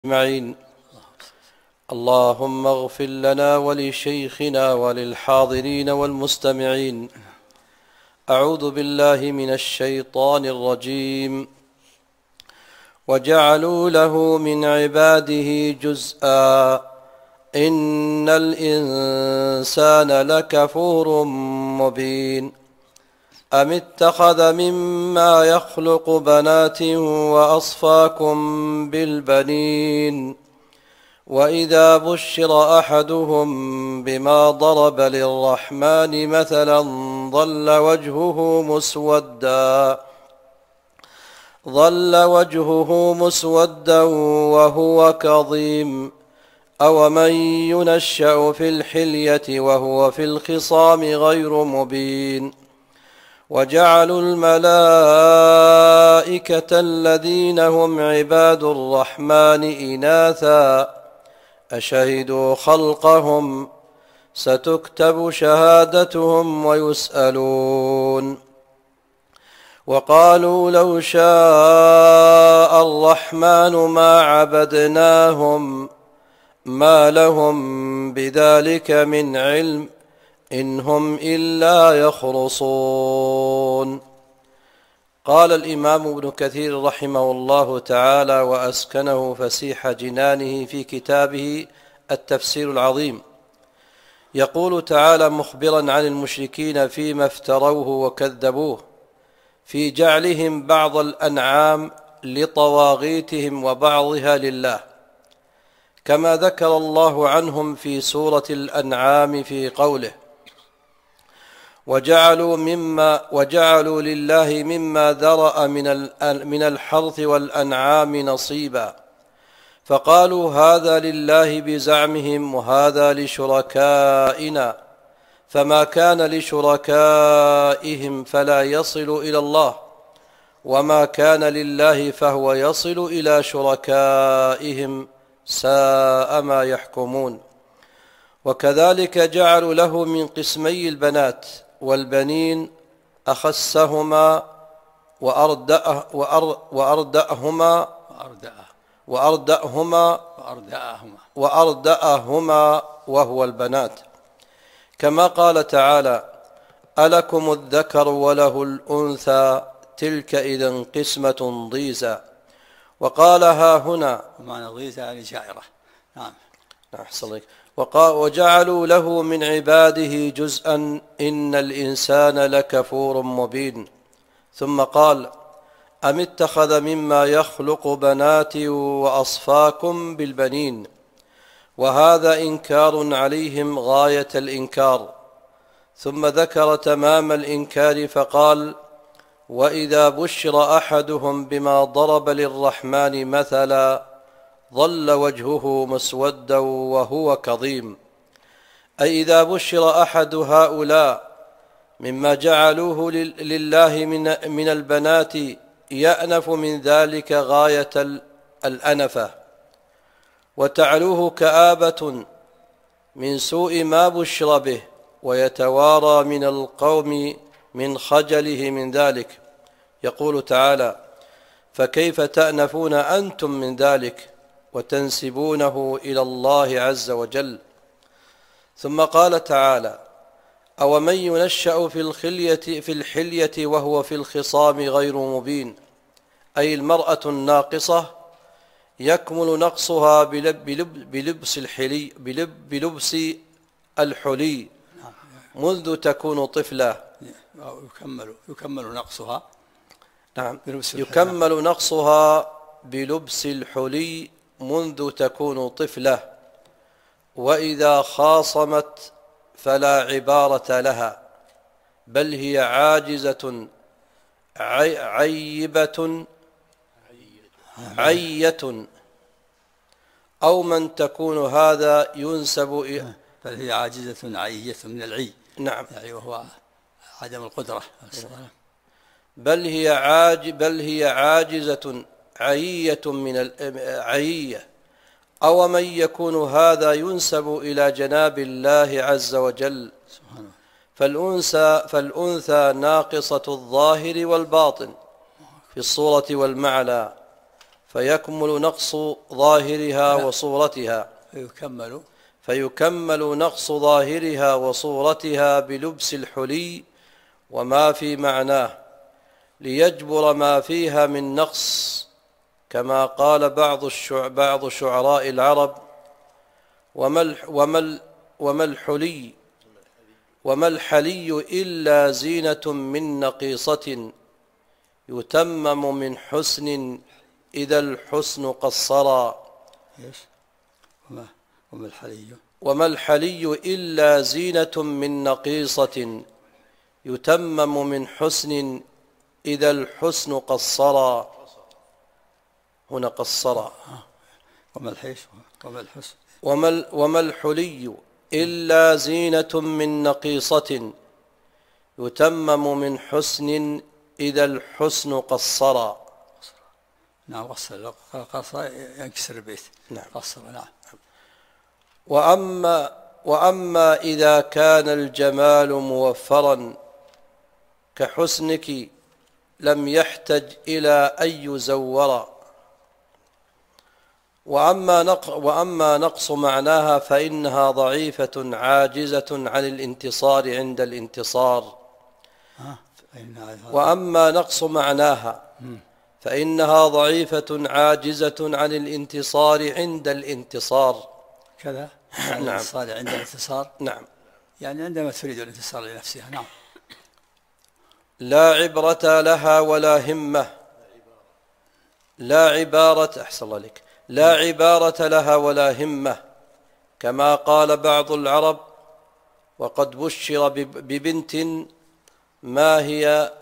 أجمعين. اللهم اغفر لنا ولشيخنا وللحاضرين والمستمعين. أعوذ بالله من الشيطان الرجيم. وجعلوا له من عباده جزءا إن الإنسان لكفور مبين. أم اتخذ مما يخلق بنات وأصفاكم بالبنين وإذا بشر أحدهم بما ضرب للرحمن مثلا ظل وجهه مسودا وهو كظيم. أومن ينشأ في الحلية وهو في الخصام غير مبين. وجعلوا الملائكة الذين هم عباد الرحمن إناثا أشهدوا خلقهم ستكتب شهادتهم ويسألون. وقالوا لو شاء الرحمن ما عبدناهم ما لهم بذلك من علم إن هم إلا يخرصون. قال الإمام ابن كثير رحمه الله تعالى وأسكنه فسيح جنانه في كتابه التفسير العظيم، يقول تعالى مخبرا عن المشركين فيما افتروه وكذبوه في جعلهم بعض الأنعام لطواغيتهم وبعضها لله، كما ذكر الله عنهم في سورة الأنعام في قوله وجعلوا لله مما ذرأ من الحرث والأنعام نصيبا فقالوا هذا لله بزعمهم وهذا لشركائنا فما كان لشركائهم فلا يصل إلى الله وما كان لله فهو يصل إلى شركائهم ساء ما يحكمون. وكذلك جعلوا له من قسمي البنات والبنين أخسهما وأردأهما وهو البنات، كما قال تعالى ألكم الذكر وله الأنثى تلك إذا قسمة ضيزى. وقال ها هنا معنى ضيزى يعني شاعرة. نعم. وجعلوا له من عباده جزءا إن الإنسان لكفور مبين. ثم قال أم اتخذ مما يخلق بنات وأصفاكم بالبنين، وهذا إنكار عليهم غاية الإنكار. ثم ذكر تمام الإنكار فقال وإذا بشر أحدهم بما ضرب للرحمن مثلا ظل وجهه مسودا وهو كظيم، أي إذا بشر أحد هؤلاء مما جعلوه لله من البنات يأنف من ذلك غاية الأنفة وتعلوه كآبة من سوء ما بشر به ويتوارى من القوم من خجله من ذلك. يقول تعالى فكيف تأنفون أنتم من ذلك وتنسبونه إلى الله عز وجل. ثم قال تعالى أومن ينشأ في الحلية وهو في الخصام غير مبين، أي المرأة الناقصة يكمل نقصها بلبس الحلي منذ تكون طفلة. يكمل نقصها. نعم، يكمل نقصها بلبس الحلي منذ تكون طفلة، وإذا خاصمت فلا عبارة لها بل هي عاجزة عية أو من تكون هذا ينسب بل هي عاجزة عية من العي. نعم، يعني وهو عدم القدرة. بل هي عاجزة عية من العية. أو من يكون هذا ينسب إلى جناب الله عز وجل. فالأنثى ناقصة الظاهر والباطن في الصورة والمعنى، فيكمل نقص ظاهرها لا. وصورتها فيكمل نقص ظاهرها وصورتها بلبس الحلي وما في معناه ليجبر ما فيها من نقص، كما قال بعض شعراء العرب: وما الحلي إلا زينة من نقيصة يتمم من حسن إذا الحسن قصرا. وما الحلي إلا زينة من نقيصة يتمم من حسن إذا الحسن قصرا. هنا قصرا. وما الحلي إلا زينة من نقيصة يتمم من حسن إذا الحسن قصرا. نعم. قصر ينكسر البيت. نعم. قصر. نعم. وأما إذا كان الجمال موفرا كحسنك لم يحتج إلى أن يزور. وأما نقص معناها فإنها ضعيفة عاجزة عن الانتصار عند الانتصار. وأما نقص معناها فإنها ضعيفة عاجزة عن الانتصار عند الانتصار. كذا. نعم. الانتصار عند الانتصار. نعم. يعني عندما تريد الانتصار لنفسها. نعم. لا عبرة لها ولا همة. لا عبارة أحسن الله لك. لا عبارة لها ولا همة، كما قال بعض العرب: وقد بشر ببنت ما هي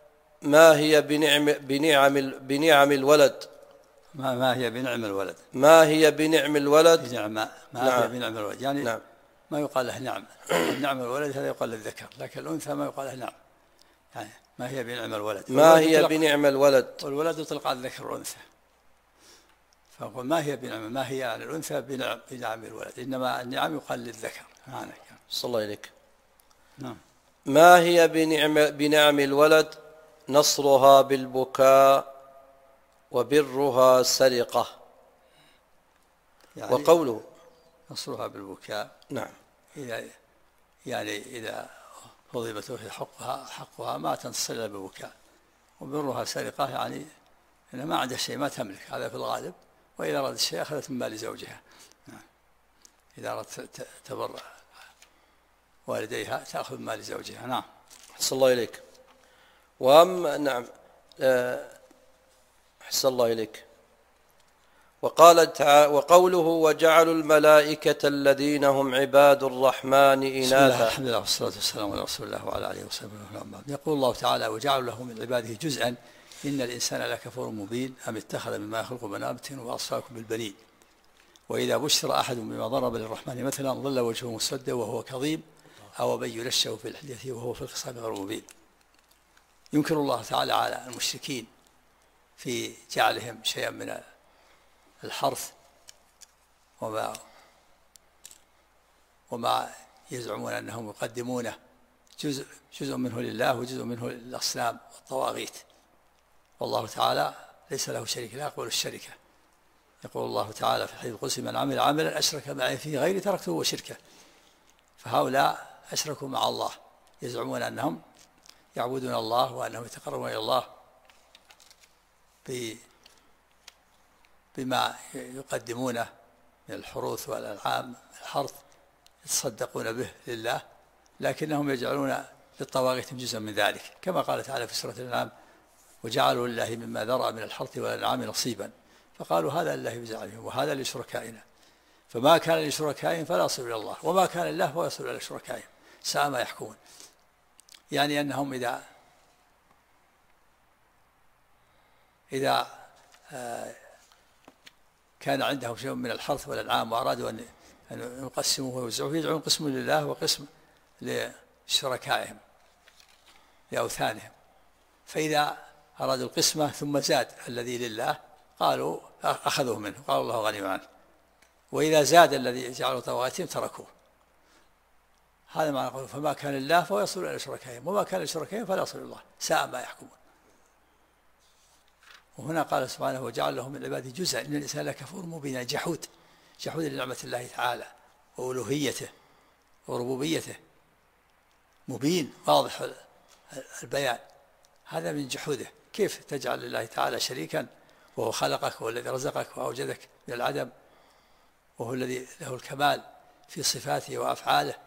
بنعم الولد. ما هي بنعم الولد. ما هي بنعم الولد. نعم. نعم. هي بنعم الولد. يعني نعم. ما يقال له نعم. نعم الولد هذا يقال للذكر، لكن الأنثى ما يقال له نعم. يعني ما هي بنعم الولد. ما هي بنعم الولد. والولد يطلق على الذكر والأنثى. فأقول ما هي بنعم، ما هي على الأنثى بنعم الولد، إنما النعم يقال للذكر. صلى الله عليك. نعم. ما هي بنعم الولد نصرها بالبكاء وبرها سرقة. يعني وقوله نصرها بالبكاء. نعم. إذا فضلت حقها ما تنتصر إلا بالبكاء. وبرها سرقة يعني إنها ما عندها شيء، ما تملك، هذا في الغالب. وإذا أرادت الشيء أخذت من مال زوجها. إذا أردت تبر والديها تأخذ من مال زوجها. نعم. أحسن الله إليك. نعم. أحسن الله إليك. وقال تعالى: وقوله: وجعلوا الملائكة الذين هم عباد الرحمن إناثا. الحمد لله والصلاة والسلام على رسول الله وعلى آله وصحبه وسلم. يقول الله تعالى: وجعلوا له من عباده جزءا إن الإنسان لكفور مبين أم اتخذ مما يخلق بنات وأصفاكم بالبنين وإذا بشر أحد بما ضرب للرحمن مثلا ظل وجهه مسودا وهو كظيم أو من ينشأ في الحلية وهو في الخصام غير مبين. ينكر الله تعالى على المشركين في جعلهم شيئا من الحرث وما يزعمون أنهم يقدمونه جزء منه لله وجزء منه للأصنام والطواغيت، والله تعالى ليس له شريك لا يقبل الشركة. يقول الله تعالى في الحديث القدسي: من عمل عملا أشرك معي فيه غيري تركته وشركه. فهؤلاء أشركوا مع الله، يزعمون أنهم يعبدون الله وأنهم يتقربون إلى الله بما يقدمونه من الحروث والأنعام الحرث، يتصدقون به لله، لكنهم يجعلون للطواغيت جزءا من ذلك، كما قال تعالى في سورة الأنعام: وجعلوا لله مما ذرأ من الحرث والأنعام نصيبا فقالوا هذا لله بزعمهم وهذا لشركائنا، فما كان لشركائهم فلا يصل إلى الله وما كان لله فلا يصل إلى شركائهم ساء ما يحكمون. يعني أنهم إذا كان عندهم شيء من الحرث والأنعام وأرادوا أن يقسموه ويوزعوه يدعون قسم لله وقسم لشركائهم لأوثانهم، فإذا أرادوا القسمة ثم زاد الذي لله قالوا أخذوه منه، قالوا الله غني عنه، وإذا زاد الذي جعلوا طواغيتهم تركوه. هذا معنى قوله: فما كان لله فهو يصل إلى شركائهم وما كان لشركائهم فلا يصل إلى الله ساء ما يحكمون. وهنا قال سبحانه وجعل له من عباده جزءا إن الإنسان لكفور مبين، جحود لنعمة الله تعالى وألوهيته وربوبيته، مبين واضح البيان، هذا من جحوده. كيف تجعل لله تعالى شريكا وهو خلقك وهو الذي رزقك وأوجدك من العدم، وهو الذي له الكمال في صفاته وأفعاله،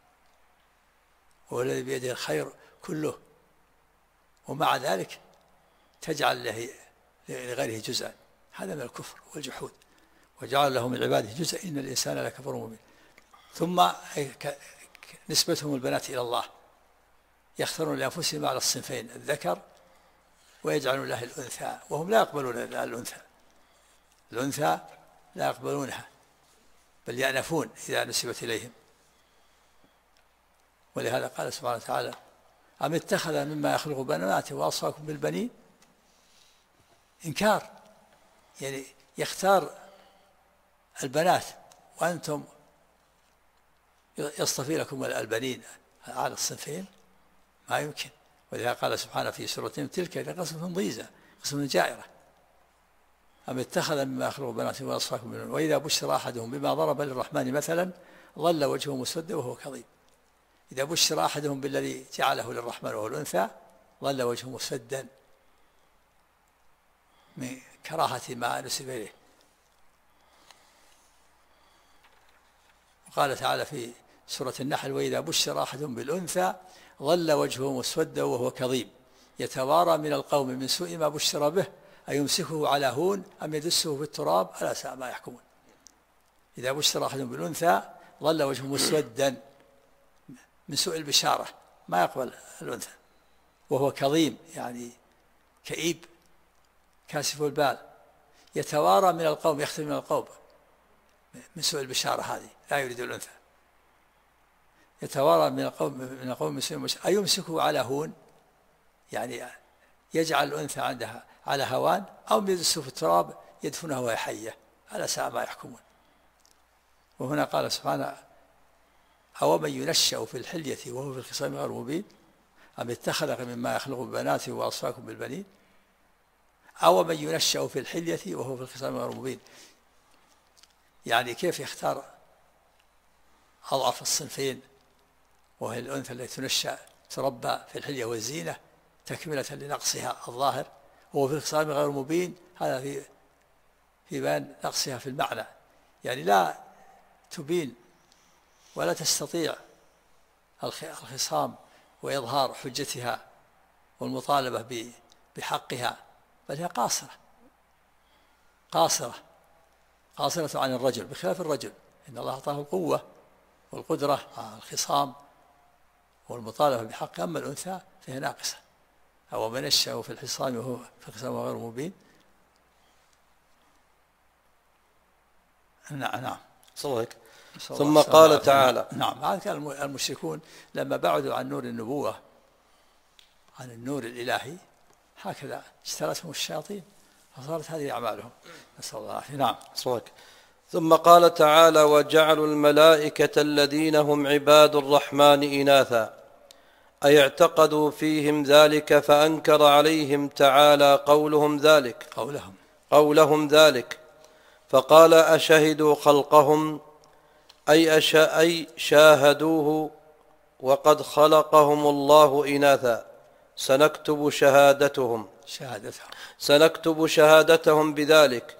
وهو الذي بيده الخير كله، ومع ذلك تجعل لغيره جزءا، هذا من الكفر والجحود. وجعل له من عباده جزءا إن الإنسان لكفور مبين. ثم نسبتهم البنات إلى الله، يختارون لأنفسهم على الصنفين الذكر ويجعلون له الأنثى، وهم لا يقبلون الأنثى لا يقبلونها، بل يأنفون إذا نسبت إليهم. ولهذا قال سبحانه وتعالى أم اتخذ مما يخلق بنات وأصفاكم بالبنين، إنكار، يعني يختار البنات وأنتم يصطفي لكم البنين على الصنفين، ما يمكن. ولهذا قال سبحانه في سورة تلك قسمة ضيزى، قسمة جائرة. أم اتخذ مما يخلق بنات وأصفاكم بالبنين وإذا بشر أحدهم بما ضرب للرحمن مثلا ظل وجهه مسودا وهو كظيم. إذا بشر أحدهم بالذي جعله للرحمن وهو الأنثى ظل وجهه مسودا من كراهة ما نسب إليه. وقال تعالى في سورة النحل وإذا بشر أحدهم بالأنثى ظل وجهه مسودا وهو كظيم يتوارى من القوم من سوء ما بشر به أيمسكه على هون أم يدسه في التراب ألا ساء ما يحكمون. إذا بشر أحدهم بالأنثى ظل وجهه مسودا من سوء البشارة، ما يقبل الأنثى، وهو كظيم يعني كئيب كاسف البال، يتوارى من القوم، يختفي من القوم من سوء البشارة هذه، لا يريد الأنثى. يتوارى من القوم من سوء البشارة أيمسكه على هون، يعني يجعل الأنثى عندها على هوان، أو يدسه في التراب يدفنها وهي حية، ألا ساء ما يحكمون. وهنا قال سبحانه أو من ينشأ في الحلية وهو في الخصام غير مبين أم اتخذ مما يخلق بنات وأصفاكم بالبنين، أو من ينشأ في الحلية وهو في الخصام غير مبين، يعني كيف يختار أضعف الصنفين وهي الأنثى التي تنشأ تربى في الحلية والزينة تكملة لنقصها الظاهر، وهو في الخصام غير مبين، هذا في بيان نقصها في المعنى، يعني لا تبين ولا تستطيع الخصام وإظهار حجتها والمطالبة بحقها، بل هي قاصرة عن الرجل، بخلاف الرجل إن الله أعطاه القوة والقدرة على الخصام والمطالبة بحق. أما الأنثى فهي ناقصة. أو من ينشأ في الخصام وهو في الخصام غير مبين. نعم. صدق. ثم قال تعالى نعم، هذا كان المشركون لما بعدوا عن نور النبوة عن النور الإلهي هكذا اجترتهم الشياطين فصارت هذه أعمالهم، نسأل الله العافية. نعم. صدق. ثم قال تعالى وجعلوا الملائكة الذين هم عباد الرحمن إناثا أي اعتقدوا فيهم ذلك فأنكر عليهم تعالى قولهم ذلك فقال أشهدوا خلقهم أي شاهدوه وقد خلقهم الله إناثا سنكتب شهادتهم بذلك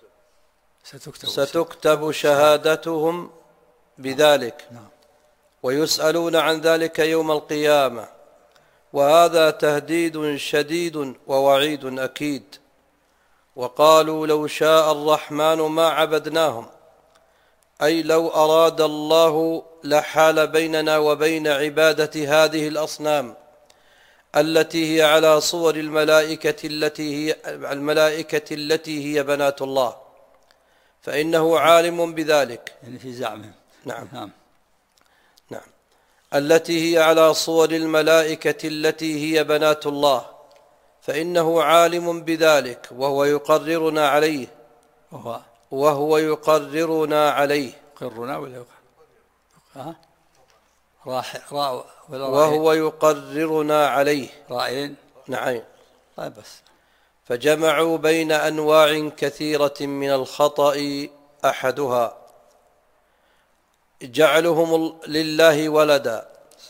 ستكتب شهادتهم بذلك ويسألون عن ذلك يوم القيامة. وهذا تهديد شديد ووعيد أكيد. وقالوا لو شاء الرحمن ما عبدناهم أي لو أراد الله لحال بيننا وبين عبادة هذه الأصنام التي هي على صور الملائكة التي هي بنات الله فإنه عالم بذلك. يعني في زعمهم. نعم. التي هي على صور الملائكة التي هي بنات الله فإنه عالم بذلك وهو يقررنا عليه رائين. نعم. طيب بس. فجمعوا بين أنواع كثيرة من الخطأ، أحدها جعلهم لله ولدا،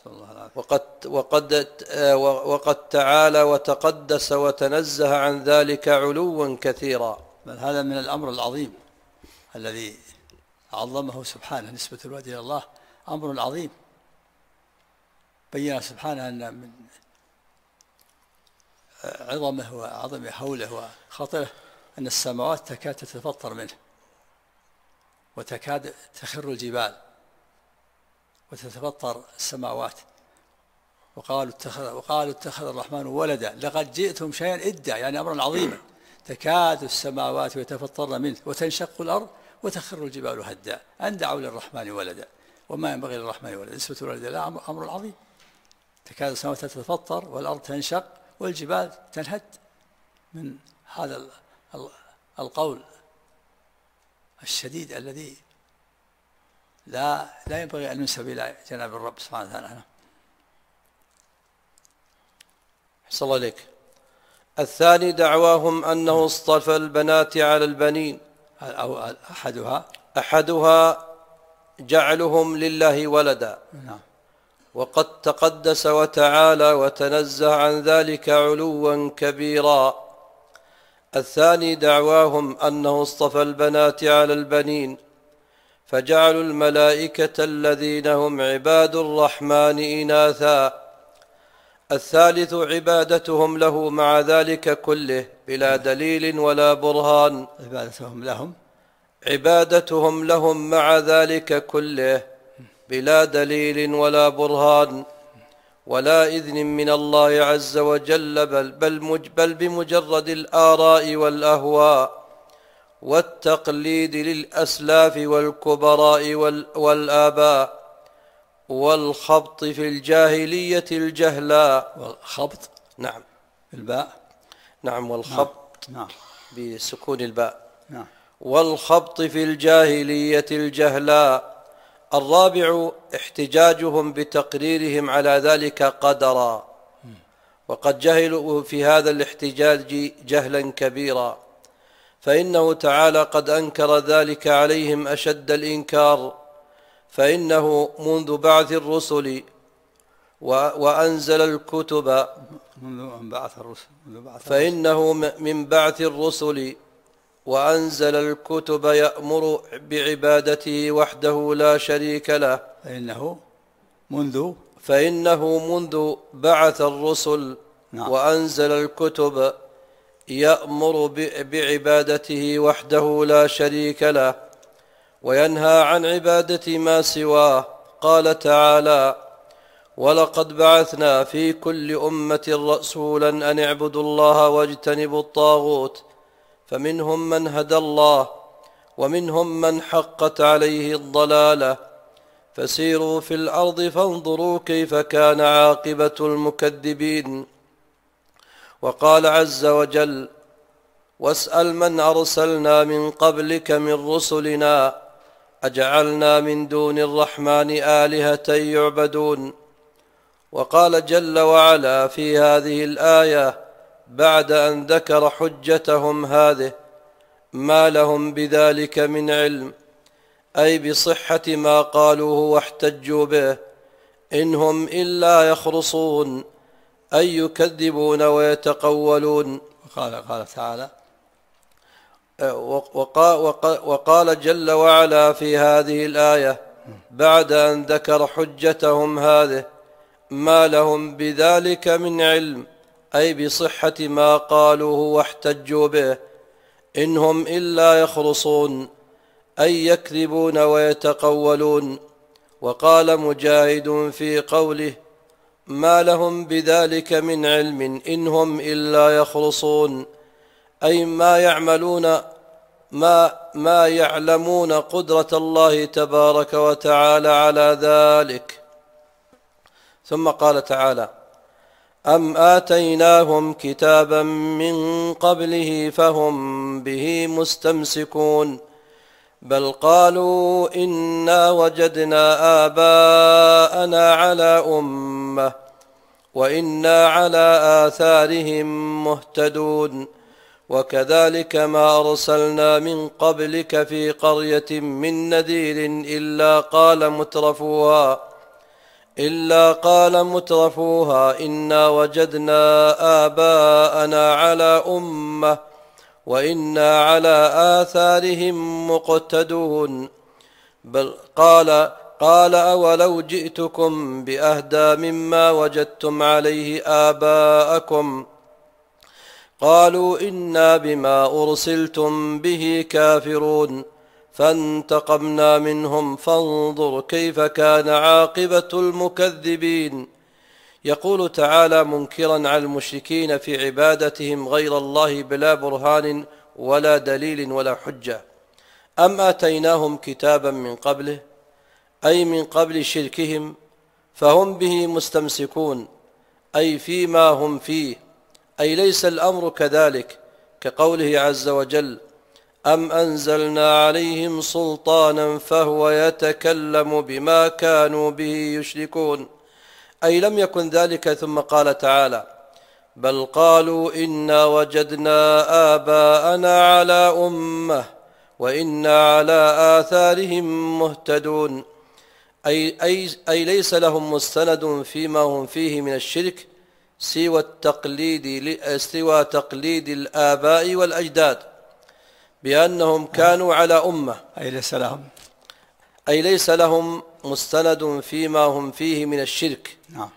وقد تعالى وتقدس وتنزه عن ذلك علوا كثيرا. بل هذا من الأمر العظيم الذي عظمه سبحانه، نسبة الولد إلى الله أمر عظيم. بين سبحانه أن من عظمه وعظم حوله وخطره أن السماوات تكاد تتفطر منه، وتكاد تخر الجبال وتتفطر السماوات. وقالوا اتخذ الرحمن ولدا لقد جئتم شيئا إدا، يعني أمرا عظيما. تكاد السماوات يتفطرن منه وتنشق الأرض وتخر الجبال هدا أن دعوا للرحمن ولدا وما ينبغي للرحمن ولدا. نسبة الولد لا أمر عظيم. تكاد السماوات تتفطر والأرض تنشق والجبال تنهد من هذا القول الشديد الذي لا ينبغي أن ننسب إلى جناب الرب سبحانه وتعالى. أحسن الله إليك. الثاني دعواهم أنه اصطفى البنات على البنين، أو أحدها جعلهم لله ولدا، وقد تقدس وتعالى وتنزه عن ذلك علوا كبيرا. الثاني دعواهم أنه اصطفى البنات على البنين، فجعلوا الملائكة الذين هم عباد الرحمن إناثا. الثالث عبادتهم له مع ذلك كله بلا دليل ولا برهان. عبادتهم لهم مع ذلك كله بلا دليل ولا برهان ولا إذن من الله عز وجل، بل بمجرد الآراء والأهواء والتقليد للأسلاف والكبراء والآباء، والخبط في الجاهلية الجهلاء. والخبط نعم الباء، نعم، والخبط نعم بسكون الباء، نعم. والخبط في الجاهلية الجهلاء. الرابع احتجاجهم بتقريرهم على ذلك قدرا، وقد جهلوا في هذا الاحتجاج جهلا كبيرا، فإنه تعالى قد أنكر ذلك عليهم أشد الإنكار. فإنه منذ بعث الرسل وأنزل الكتب، فإنه من بعث الرسل وأنزل الكتب يأمر بعبادته وحده لا شريك له. فإنه منذ بعث الرسل وأنزل الكتب يأمر بعبادته وحده لا شريك له، وينهى عن عبادة ما سواه. قال تعالى: ولقد بعثنا في كل أمة رسولا أن اعبدوا الله واجتنبوا الطاغوت، فمنهم من هدى الله ومنهم من حقت عليه الضلالة، فسيروا في الأرض فانظروا كيف كان عاقبة المكذبين. وقال عز وجل: واسأل من أرسلنا من قبلك من رسلنا أجعلنا من دون الرحمن آلهة يعبدون. وقال جل وعلا في هذه الآية بعد أن ذكر حجتهم هذه: ما لهم بذلك من علم، أي بصحة ما قالوه واحتجوا به، إن هم إلا يخرصون، أي يكذبون ويتقولون. قال تعالى: وقال جل وعلا في هذه الآية بعد أن ذكر حجتهم هذه: ما لهم بذلك من علم، أي بصحة ما قالوه واحتجوا به، إن هم إلا يخرصون، أي يكذبون ويتقولون. وقال مجاهد في قوله: ما لهم بذلك من علم إن هم إلا يخرصون، أي ما يعلمون قدرة الله تبارك وتعالى على ذلك. ثم قال تعالى: أم آتيناهم كتابا من قبله فهم به مستمسكون، بل قالوا إنا وجدنا آباءنا على أمة وإنا على آثارهم مهتدون. وكذلك ما أرسلنا من قبلك في قرية من نذير إلا قال مترفوها إنا وجدنا آباءنا على أمة وإنا على آثارهم مقتدون. بل قال أولو جئتكم بأهدى مما وجدتم عليه آباءكم قالوا إنا بما أرسلتم به كافرون فانتقمنا منهم فانظر كيف كان عاقبة المكذبين. يقول تعالى منكرا على المشركين في عبادتهم غير الله بلا برهان ولا دليل ولا حجة: أم آتيناهم كتابا من قبله، أي من قبل شركهم، فهم به مستمسكون، أي فيما هم فيه، أي ليس الأمر كذلك، كقوله عز وجل: أم أنزلنا عليهم سلطانا فهو يتكلم بما كانوا به يشركون، أي لم يكن ذلك. ثم قال تعالى: بل قالوا إنا وجدنا آباءنا على أمة وإنا على آثارهم مهتدون، أي ليس لهم مستند فيما هم فيه من الشرك سوى تقليد الآباء والأجداد بأنهم كانوا على أمة، أي ليس لهم مستند فيما هم فيه من الشرك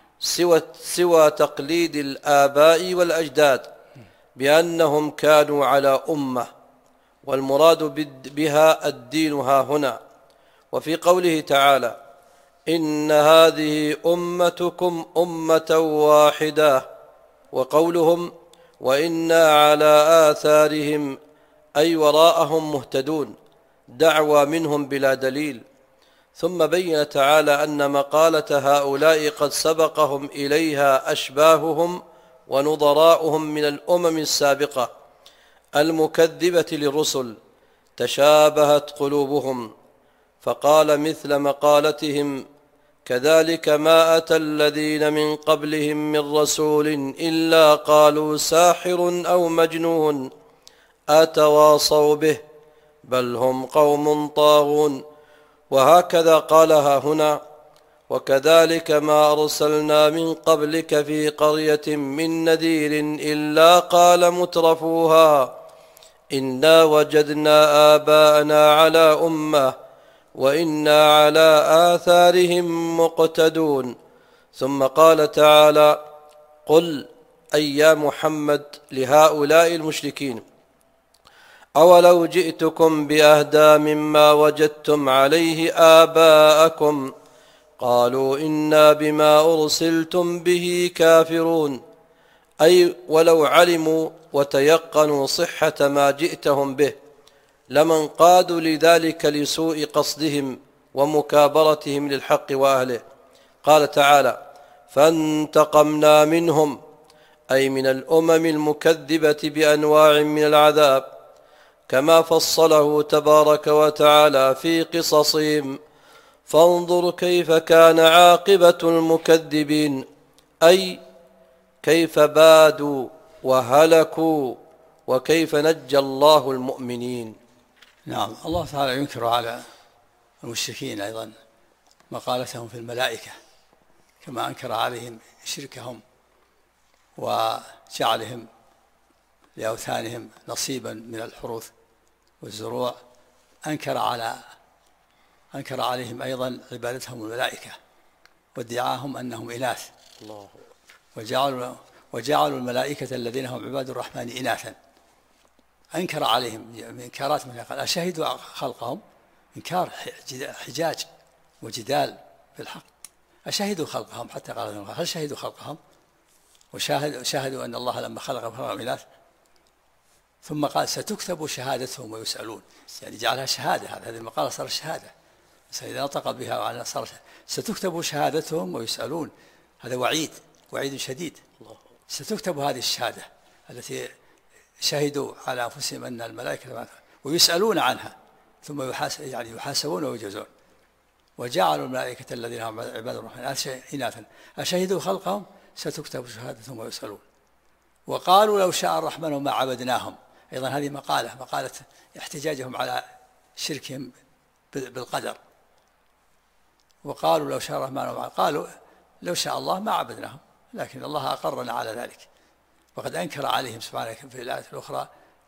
سوى تقليد الآباء والأجداد بأنهم كانوا على أمة، والمراد بها الدين ها هنا. وفي قوله تعالى: إن هذه أمتكم أمة واحدة، وقولهم وإنا على آثارهم أي وراءهم مهتدون، دعوى منهم بلا دليل. ثم بين تعالى أن مقالة هؤلاء قد سبقهم إليها أشباههم ونظراؤهم من الأمم السابقة المكذبة للرسل، تشابهت قلوبهم، فقال مثل مقالتهم: كذلك ما أتى الذين من قبلهم من رسول إلا قالوا ساحر أو مجنون أتواصوا به بل هم قوم طاغون. وهكذا قالها هنا: وكذلك ما أرسلنا من قبلك في قرية من نذير إلا قال مترفوها إنا وجدنا آباءنا على أمة وإنا على آثارهم مقتدون. ثم قال تعالى: قل أي يا محمد لهؤلاء المشركين: أولو جئتكم بأهدى مما وجدتم عليه آباءكم قالوا إنا بما أرسلتم به كافرون، أي ولو علموا وتيقنوا صحة ما جئتهم به لما انقادوا لذلك لسوء قصدهم ومكابرتهم للحق وأهله. قال تعالى: فانتقمنا منهم، أي من الأمم المكذبة بأنواع من العذاب، كما فصله تبارك وتعالى في قصصهم: فانظر كيف كان عاقبة المكذبين، أي كيف بادوا وهلكوا وكيف نجى الله المؤمنين. نعم، الله تعالى ينكر على المشركين أيضا مقالتهم في الملائكة، كما أنكر عليهم شركهم وجعلهم لأوثانهم نصيبا من الحروث والزروع. أنكر عليهم أيضا عبادتهم الملائكة وادعاهم أنهم إناث، وجعلوا الملائكة الذين هم عباد الرحمن إناثا. أنكر عليهم إنكارات من قال: أشهدوا خلقهم، إنكار حجاج وجدال بالحق. أشهدوا خلقهم، حتى قال: هل شهدوا خلقهم وشاهدوا أن الله لما خلقهم إناث؟ ثم قال: ستكتب شهادتهم ويسألون، يعني جعلها شهادة. هذه المقالة صار شهادة، إذا نطق بها وعلى صار ستكتب شهادتهم ويسألون. هذا وعيد شديد. ستكتب هذه الشهادة التي شهدوا على أنفسهم أن الملائكة، ويسألون عنها، ثم يحاسبون ويجزون. وجعلوا الملائكة الذين هم عباد الرحمن إناثا أشهدوا خلقهم ستكتب شهادتهم ويسألون. وقالوا: لو شاء الرحمن ما عبدناهم، أيضا هذه مقالة احتجاجهم على شركهم بالقدر. وقالوا لو شاء الرحمن، قالوا لو شاء الله ما عبدناهم، لكن الله أقرنا على ذلك. وقد أنكر عليهم سبحانه في الآية الأخرى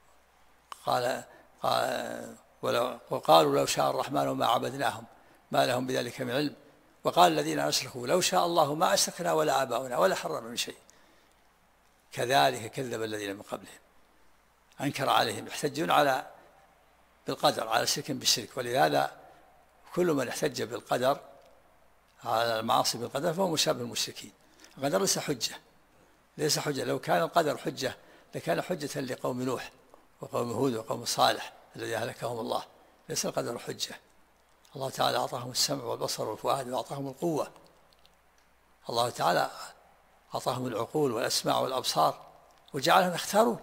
وقالوا لو شاء الرحمن ما عبدناهم ما لهم بذلك من علم. وقال الذين أشركوا لو شاء الله ما أشركنا ولا آباؤنا ولا حرمنا من شيء كذلك كذب الذين من قبلهم. أنكر عليهم، يحتجون بالقدر على شرك بالشرك. ولهذا كل من احتج بالقدر على المعاصي بالقدر فهو مشابه المشركين. القدر ليس حجة. لو كان القدر حجة لكان حجة لقوم نوح وقوم هود وقوم صالح الذي أهلكهم الله. ليس القدر حجة. الله تعالى أعطاهم السمع والبصر والفؤاد وأعطاهم القوة. الله تعالى أعطاهم العقول والأسماع والأبصار وجعلهم يختارون.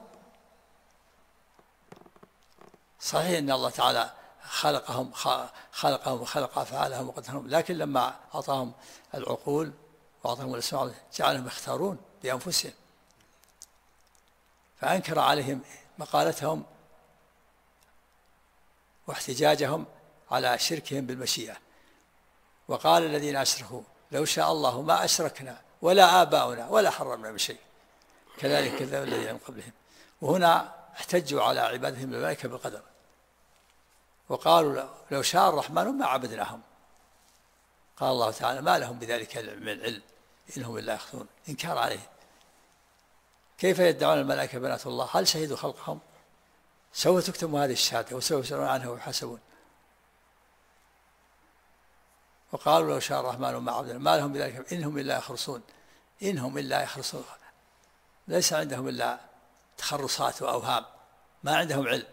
صحيح أن الله تعالى خلقهم وخلق أفعالهم وقدرهم، لكن لما أعطاهم العقول وأعطاهم الأسماع جعلهم يختارون بأنفسهم. فأنكر عليهم مقالتهم واحتجاجهم على شركهم بالمشيئة. وقال الذين أشركوا لو شاء الله ما أشركنا ولا آباؤنا ولا حرمنا من شيء كذلك كذب الذين من قبلهم. وهنا احتجوا على عبادهم الملائكة بالقدر، وقالوا لو شاء الرحمن ما عبدناهم. قال الله تعالى ما لهم بذلك من علم إنهم إلا يخطئون. إنكار عليه. كيف يدعون الملائكة بنات الله؟ هل شهدوا خلقهم؟ سوف تكتم هذه الشهادة وسوف يسألون عنها ويحاسبون. وقالوا لو شاء الرحمن ما عبدنا ما لهم بذلك إنهم إلا يخرصون. إنهم إلا يخرصون، ليس عندهم إلا تخرصات وأوهام، ما عندهم علم،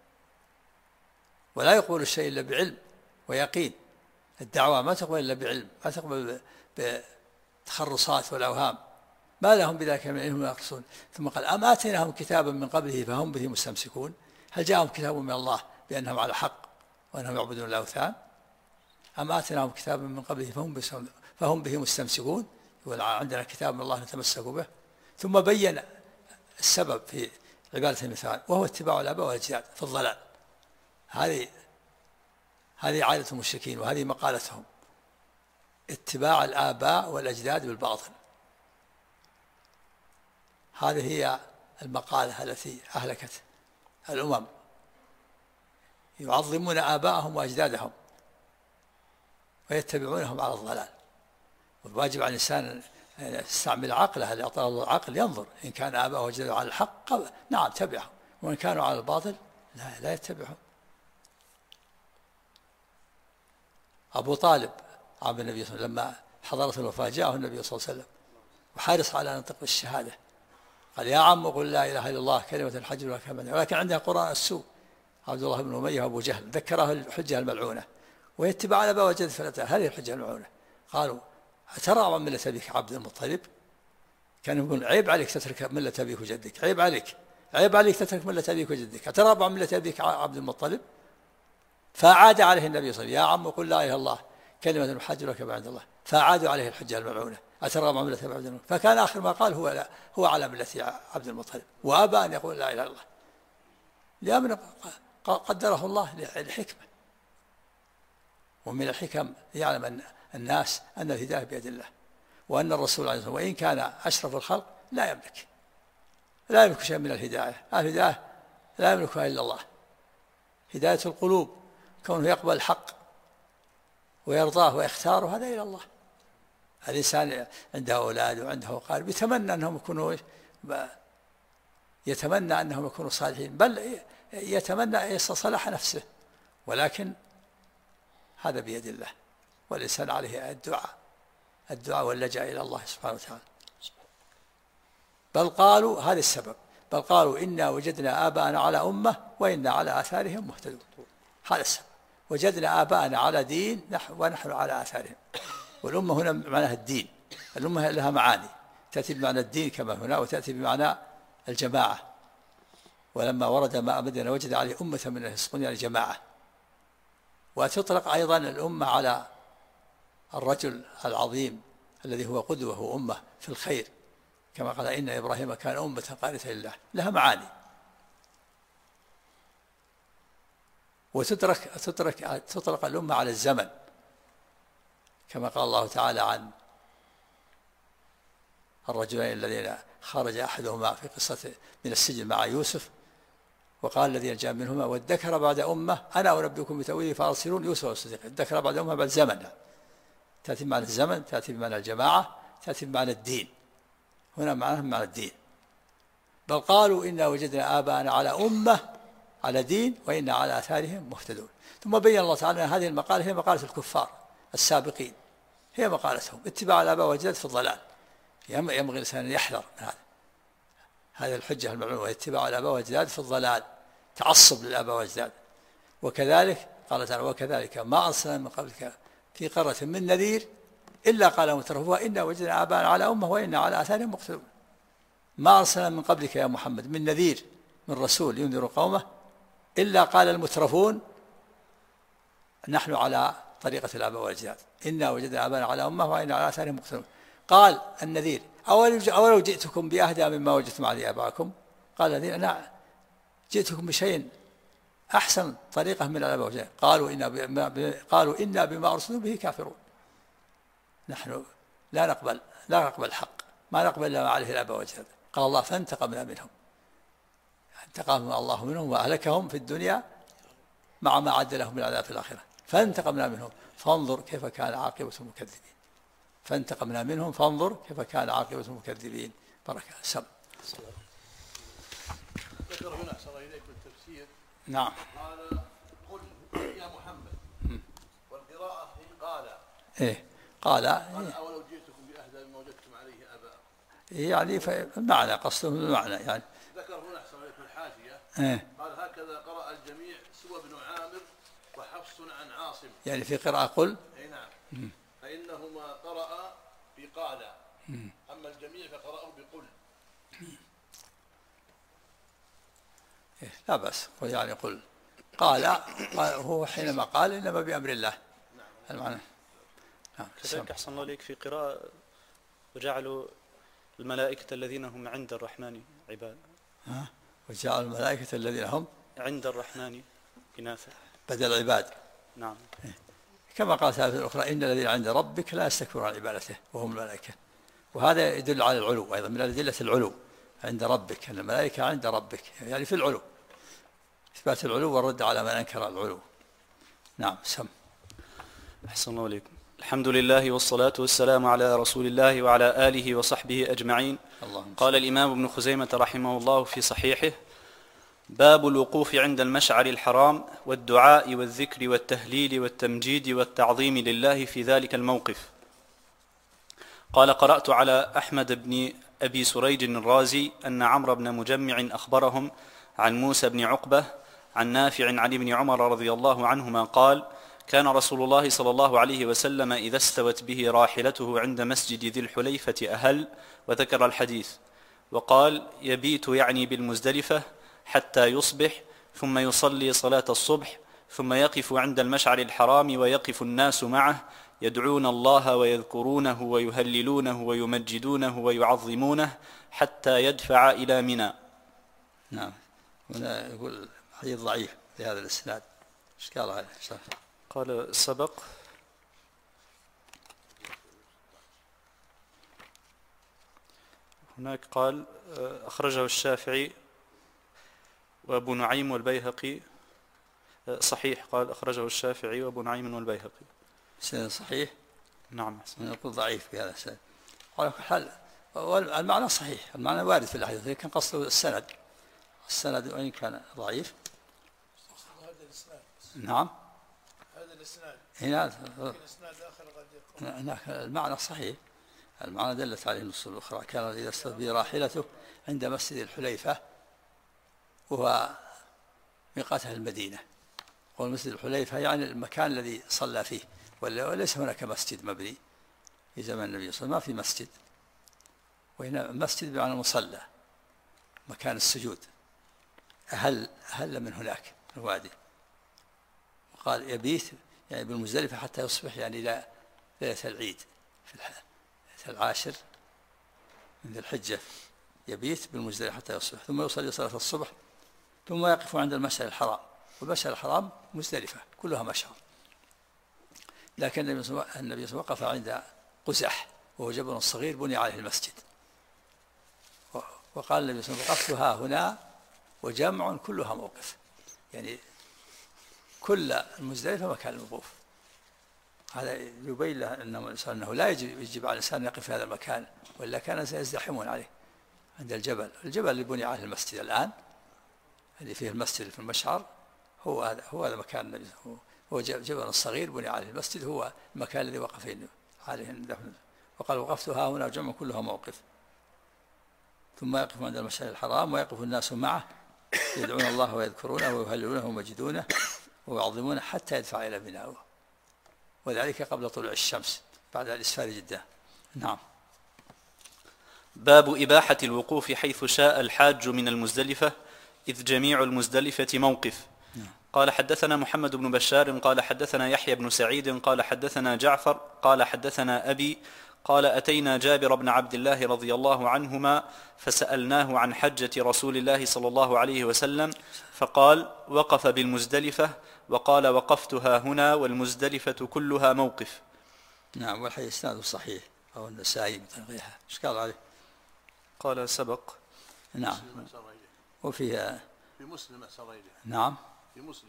ولا يقبل الشيء إلا بعلم ويقين. الدعوة ما تقبل إلا بعلم، ما تقبل بتخرصات والأوهام. ما لهم بذلك من إنهم يخرصون. ثم قال أم آتيناهم كتابا من قبله فهم به مستمسكون. هل جاءهم كتاب من الله بأنهم على حق وأنهم يعبدون الأوثان؟ أم آتيناهم كتابا من قبله فهم به مستمسكون. عندنا كتاب من الله نتمسك به. ثم بين السبب في عبادة المثال وهو اتباع الآباء والأجداد في الضلال. هذه عادة المشركين وهذه مقالتهم، اتباع الآباء والأجداد بالباطل. هذه هي المقالة التي أهلكت الأمم. يعظمون آباءهم وأجدادهم ويتبعونهم على الضلال. والواجب على الإنسان أن يستعمل عقله، اللي أعطاه الله العقل ينظر إن كان آباءه وأجداده على الحق نعم تبعهم، وإن كانوا على الباطل لا يتبعهم. أبو طالب عم النبي صلى الله عليه وسلم لما حضرت الوفاة جاءه النبي صلى الله عليه وسلم وحارص على أن ينطق بالشهادة. قال يا عم قل لا إله إلا الله كلمة الحج ولا كلمة، ولكن عندها قرآن السوء عبد الله بن أمية وأبو جهل ذكره الحجة الملعونة ويتبع الآباء والأجداد فلتاه. هذه الحجة الملعونة. قالوا أترى عن ملة أبيك عبد المطلب؟ كان يقول عيب عليك تترك ملة أبيك وجدك، عيب عليك تترك ملة أبيك وجدك، أترى عن ملة أبيك عبد المطلب؟ فأعاد عليه النبي صلى الله عليه وسلم يا عم قل لا إله إلا الله كلمة الحج لك بعد الله. فأعادوا عليه الحجة الملعونة أترى عن ملة عبد المطلب. فكان آخر ما قال هو على ملة عبد المطلب، وأبى أن يقول لا إله إلا الله، لأمر قدره الله لحكمة. ومن الحكم يعلم أن الناس أن الهداية بيد الله، وأن الرسول عليه الصلاة والسلام وإن كان أشرف الخلق لا يملك شيء من الهداية. الهداية لا يملكها إلا الله. هداية القلوب كونه يقبل الحق ويرضاه ويختاره هذا إلى الله. الإنسان عنده أولاد وعنده أقارب يتمنى أنهم يكونوا صالحين، بل يتمنى صلاح نفسه، ولكن هذا بيد الله. والإنسان عليه الدعاء واللجأ إلى الله سبحانه وتعالى. بل قالوا هذا السبب، بل قالوا إنا وجدنا آباءنا على أمة وإنا على آثارهم مهتدون. هذا السبب، وجدنا آباءنا على دين ونحن على آثارهم. والأمة هنا معناها الدين. الأمة لها معاني، تأتي بمعنى الدين كما هنا، وتأتي بمعنى الجماعة. ولما ورد ماء مدينة وجد عليه أمة من يسقون يعني جماعة. وتطلق أيضا الأمة على الرجل العظيم الذي هو قدوة وأمة في الخير، كما قال إن إبراهيم كان أمة قانتة لله. لها معاني. تطلق الأمة على الزمن، كما قال الله تعالى عن الرجلين الذين خرج أحدهما في قصة من السجن مع يوسف، وقال الذي نجا منهما وادكر بعد أمة أنا أنبئكم بتأويله فأرسلون يوسف والصديق. ادكر بعد أمة بعد زمن، تأتي بمعنى الزمن، تأتي بمعنى الجماعة، تأتي بمعنى الدين. هنا معناها بمعنى الدين. بل قالوا إنا وجدنا آباءنا على أمة، على دين، وإنا على آثارهم مهتدون. ثم بين الله تعالى أن هذه المقالة هي مقالة الكفار السابقين، هي مقالتهم اتباع الآباء والأجداد في الضلال. ينبغي الإنسان أن يحذر من هذه الحجة المعلومة، اتباع الآباء والأجداد في الضلال، تعصب للآباء والأجداد. وكذلك قال تعالى وكذلك ما أرسلنا من قبلك في قرية من نذير إلا قال مترفوها إنا وجدنا آباءنا على أمة وإنا على آثارهم مقتدون. ما أرسلنا من قبلك يا محمد من نذير، من رسول ينذر قومه، إلا قال المترفون نحن على طريقة الآباء والأجداد، إنا وجدنا آباءنا على أمة وإنا على آثارهم مقتدون. قال النذير أولو جئتكم بأهدى مما وجدتم عليه آباءكم؟ قال النذير أنا جئتكم بشيء أحسن طريقة من الآباء والأجداد. قالوا إنا بما أرسلوا به كافرون. نحن لا نقبل الحق، ما نقبل إلا ما عليه الآباء والأجداد. قال الله فانتقمنا منهم، انتقم الله منهم وأهلكهم في الدنيا مع ما عد لهم من العذاب في الآخرة. فانتقمنا منهم فانظر كيف كان عاقبة المكذبين. فانتقمنا منهم فانظر كيف كان عاقبة المكذبين. بركة سم. ذكر هنا أحسن إليك بالتفسير. نعم. قال قل يا محمد، والقراءة هي قال. إيه قال أولو جئتكم بأهدى مما وجدتم عليه آباءكم. يعني المعنى قصده المعنى يعني. ذكر هنا أحسن إليك بالحاشية. إيه. قال هكذا قرأ الجميع سوى بن عامر وحفص عن عاصم. يعني في قراءة قل. أي نعم. فإنهما قرأ بقال، أما الجميع فقرأوا بقل. لا بأس، يعني قل. قال هو حينما قال إنما بأمر الله. المعنى. كذلك أحسن الله عليك في قراءة وجعلوا الملائكة الذين هم عند الرحمن عباد. وجعلوا الملائكة الذين هم عند الرحمن إناثا بدل عباد. نعم. كما قال في الأخرى إن الذين عند ربك لا يستكبرون عن عبادته وهم الملائكة. وهذا يدل على العلو أيضا، من أدلة العلو عند ربك، أن الملائكة عند ربك يعني في العلو، إثبات العلو والرد على من أنكر العلو. نعم سم. أحسن الله عليكم. الحمد لله والصلاة والسلام على رسول الله وعلى آله وصحبه أجمعين. قال الإمام ابن خزيمة رحمه الله في صحيحه: باب الوقوف عند المشعر الحرام والدعاء والذكر والتهليل والتمجيد والتعظيم لله في ذلك الموقف. قال: قرأت على أحمد بن أبي سريج الرازي أن عمرو بن مجمع أخبرهم عن موسى بن عقبة عن نافع عن ابن عمر رضي الله عنهما قال: كان رسول الله صلى الله عليه وسلم إذا استوت به راحلته عند مسجد ذي الحليفة أهل، وذكر الحديث وقال: يبيت يعني بالمزدلفة حتى يصبح، ثم يصلي صلاة الصبح، ثم يقف عند المشعر الحرام ويقف الناس معه يدعون الله ويذكرونه ويهللونه ويمجدونه ويعظمونه حتى يدفع إلى منى. نعم. هنا يقول حديث ضعيف لهذا الإسناد. ايش قال هذا؟ قال سبق هناك قال أخرجه الشافعي وأبو نعيم والبيهقي. صحيح، قال أخرجه الشافعي وأبو نعيم والبيهقي. سنة صحيح. نعم. يقول ضعيف بهذا السنة. على كل حال المعنى صحيح، المعنى وارد في الحديث، لكن قصده السند وإن كان ضعيف. نعم. هذا الإسناد. هنا الإسناد آخر قد يكون. المعنى صحيح، المعنى دلت عليه النصوص الأخرى. كان إذا استوت به راحلته عند مسجد الحليفة، وهو ميقات المدينة، والمسجد الحليفة يعني المكان الذي صلى فيه، وليس هناك مسجد مبني في زمن النبي صلى الله عليه وسلم، ما في مسجد، وهنا مسجد بمعنى مصلى، مكان السجود. أهل من هناك الوادي، وقال يبيت يعني بالمزدلفة حتى يصبح، يعني لا ليلة العيد في العاشر من ذي الحجة، يبيت بالمزدلفة حتى يصبح، ثم يصلي صلاة الصبح، ثم يقف عند المشعر الحرام. والمشعر الحرام مزدلفة كلها مشعر. لكن النبي صلى الله عليه وسلم وقف عند قزح وهو جبل صغير بني عليه المسجد، وقال النبي صلى الله عليه وسلم: وقفتها هنا وجمع كلها موقف، يعني كل المزدلفة مكان الوقوف. هذا يبين له أنه لا يجب على الإنسان أن يقف في هذا المكان، وإلا كان سيزدحمون عليه عند الجبل اللي بني عليه المسجد الآن، اللي فيه المسجد في المشعر، هو هذا مكان النبي، هو جبل صغير بني عليه المسجد، هو المكان الذي وقف عليه. وقال: وقفتها هنا وجمع كلها موقف. ثم يقف عند المشعر الحرام ويقف الناس معه يدعون الله ويذكرونه ويهللونه ويمجدونه ويعظمونه حتى يدفع إلى بنائه، وذلك قبل طلوع الشمس بعد الإسفار جدا. نعم. باب إباحة الوقوف حيث شاء الحاج من المزدلفة، إذ جميع المزدلفة موقف. قال: حدثنا محمد بن بشار قال حدثنا يحيى بن سعيد قال حدثنا جعفر قال حدثنا أبي قال: أتينا جابر بن عبد الله رضي الله عنهما فسألناه عن حجة رسول الله صلى الله عليه وسلم، فقال: وقف بالمزدلفة، وقال: وقفتها هنا والمزدلفة كلها موقف. نعم. والحديث إسناده صحيح، أو النسائي بتنقيحه. إيش قال عليه؟ قال: سبق. نعم. وفيها في مسلم سريره. نعم. في مسلم.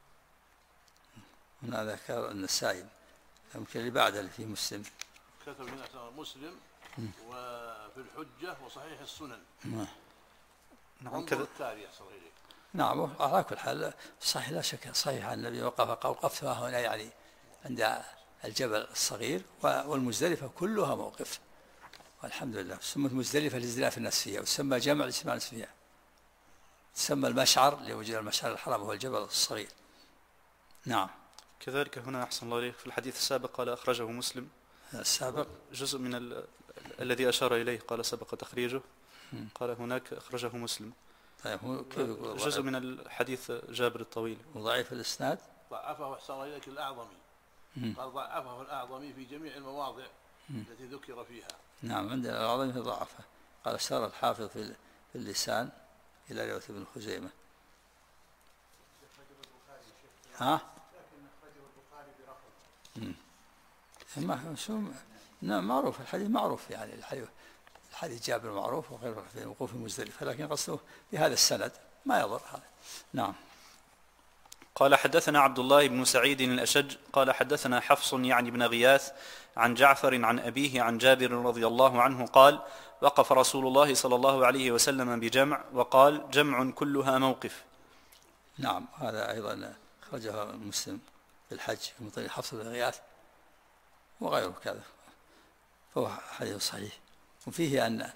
هنا ذكر النسائي، يمكن اللي بعد اللي في مسلم. كتب هنا مسلم وفي الحجة وصحيح السنن. نعم كذا. نعم. على كل حال صحيح، لا شك صحيح عن النبي وقفتها هنا يعني عند الجبل الصغير، والمزدلفة كلها موقف، والحمد لله. سمت مزدلفة لازدلاف الناس فيها، وتسمى جمع لاجتماع الناس فيها. تسمى المشعر لوجود المشعر الحرام هو الجبل الصغير. نعم. كذلك هنا أحسن الله إليك في الحديث السابق قال: أخرجه مسلم. السابق جزء من الذي أشار إليه قال: سبق تخريجه. قال: هناك أخرجه مسلم. طيب هو كيف جزء من الحديث جابر الطويل. وضعيف الإسناد. ضعفه أحسن إليك الأعظمي. قال: ضعفه الأعظمي في جميع المواضع التي ذكر فيها. نعم. عندنا الأعظمي ضعفه. قال: اشار الحافظ في اللسان إلى رواية ابن خزيمة. ها؟ نعم معروف الحديث، معروف يعني الحديث جابر معروف وغير في الوقوف المزدلفة، لكن قصده بهذا السند ما يضر هذا. نعم. قال: حدثنا عبد الله بن سعيد الأشج قال حدثنا حفص يعني بن غياث عن جعفر عن أبيه عن جابر رضي الله عنه قال: وقف رسول الله صلى الله عليه وسلم بجمع، وقال: جمع كلها موقف. نعم. هذا أيضا خرجه مسلم في الحج من طريق حفص بن غياث وغيره كذا، فهو حديث صحيح. وفيه أن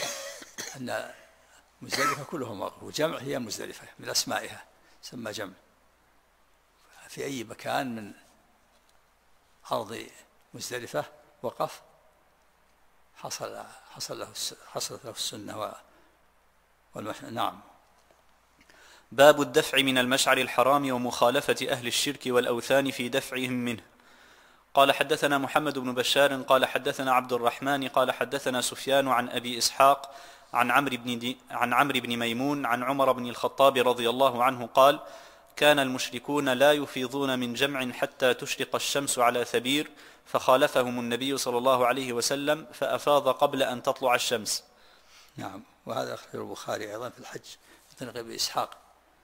مزدلفة كلها موقف، وجمع هي مزدلفة من أسمائها سمى جمع. في أي مكان من أرض مزدلفة وقف حصلت له السنة نعم. باب الدفع من المشعر الحرام ومخالفة أهل الشرك والأوثان في دفعهم منه. قال: حدثنا محمد بن بشار قال حدثنا عبد الرحمن قال حدثنا سفيان عن أبي إسحاق عن عمرو بن ميمون عن عمر بن الخطاب رضي الله عنه قال: كان المشركون لا يفيضون من جمع حتى تشرق الشمس على ثبير، فخالفهم النبي صلى الله عليه وسلم فأفاض قبل أن تطلع الشمس. نعم. وهذا أخرجه البخاري أيضا في الحج من طريق أبي إسحاق.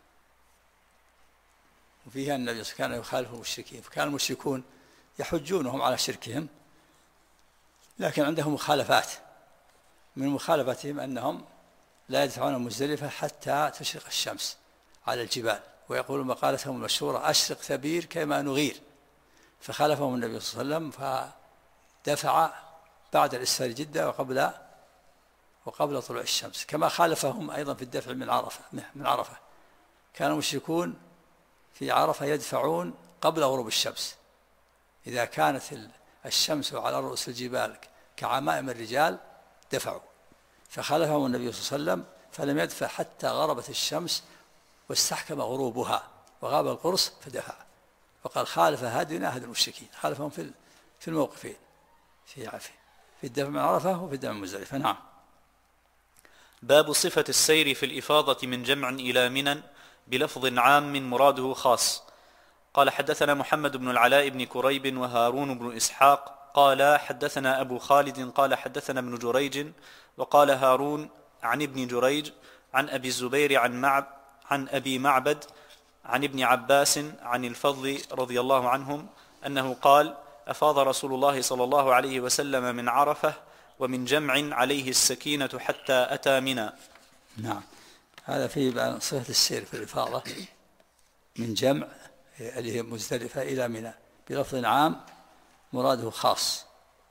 وفيها أن النبي كان يخالف المشركين، فكان المشركون يحجونهم على شركهم، لكن عندهم مخالفات. من مخالفتهم أنهم لا يدفعون مزدلفة حتى تشرق الشمس على الجبال، ويقولون مقالتهم المشهورة: أشرق ثبير كما نغير. فخالفهم النبي صلى الله عليه وسلم فدفع بعد الإسفار جدة وقبل طلوع الشمس، كما خالفهم أيضا في الدفع من عرفة. كان المشركون في عرفة يدفعون قبل غروب الشمس، إذا كانت الشمس على رؤوس الجبال كعمائم الرجال دفعوا، فخالفهم النبي صلى الله عليه وسلم فلم يدفع حتى غربت الشمس واستحكم غروبها وغاب القرص فدفع، وقال: خالف هدينا هدي المشركين. خالفهم في الموقفين، في الدفع من عرفة وفي الدفع من مزدلفة. نعم. باب صفة السير في الإفاضة من جمع إلى منى بلفظ عام مراده خاص. قال حدثنا محمد بن العلاء بن كريب وهارون بن إسحاق قال حدثنا أبو خالد قال حدثنا ابن جريج وقال هارون عن ابن جريج عن أبي الزبير عن أبي معبد عن ابن عباس عن الفضل رضي الله عنهم أنه قال أفاض رسول الله صلى الله عليه وسلم من عرفة ومن جمع عليه السكينة حتى أتى منى. نعم، هذا فيه صفة السير في الإفاضة من جمع اللي هي مزدلفة إلى منى بلفظ عام مراده خاص،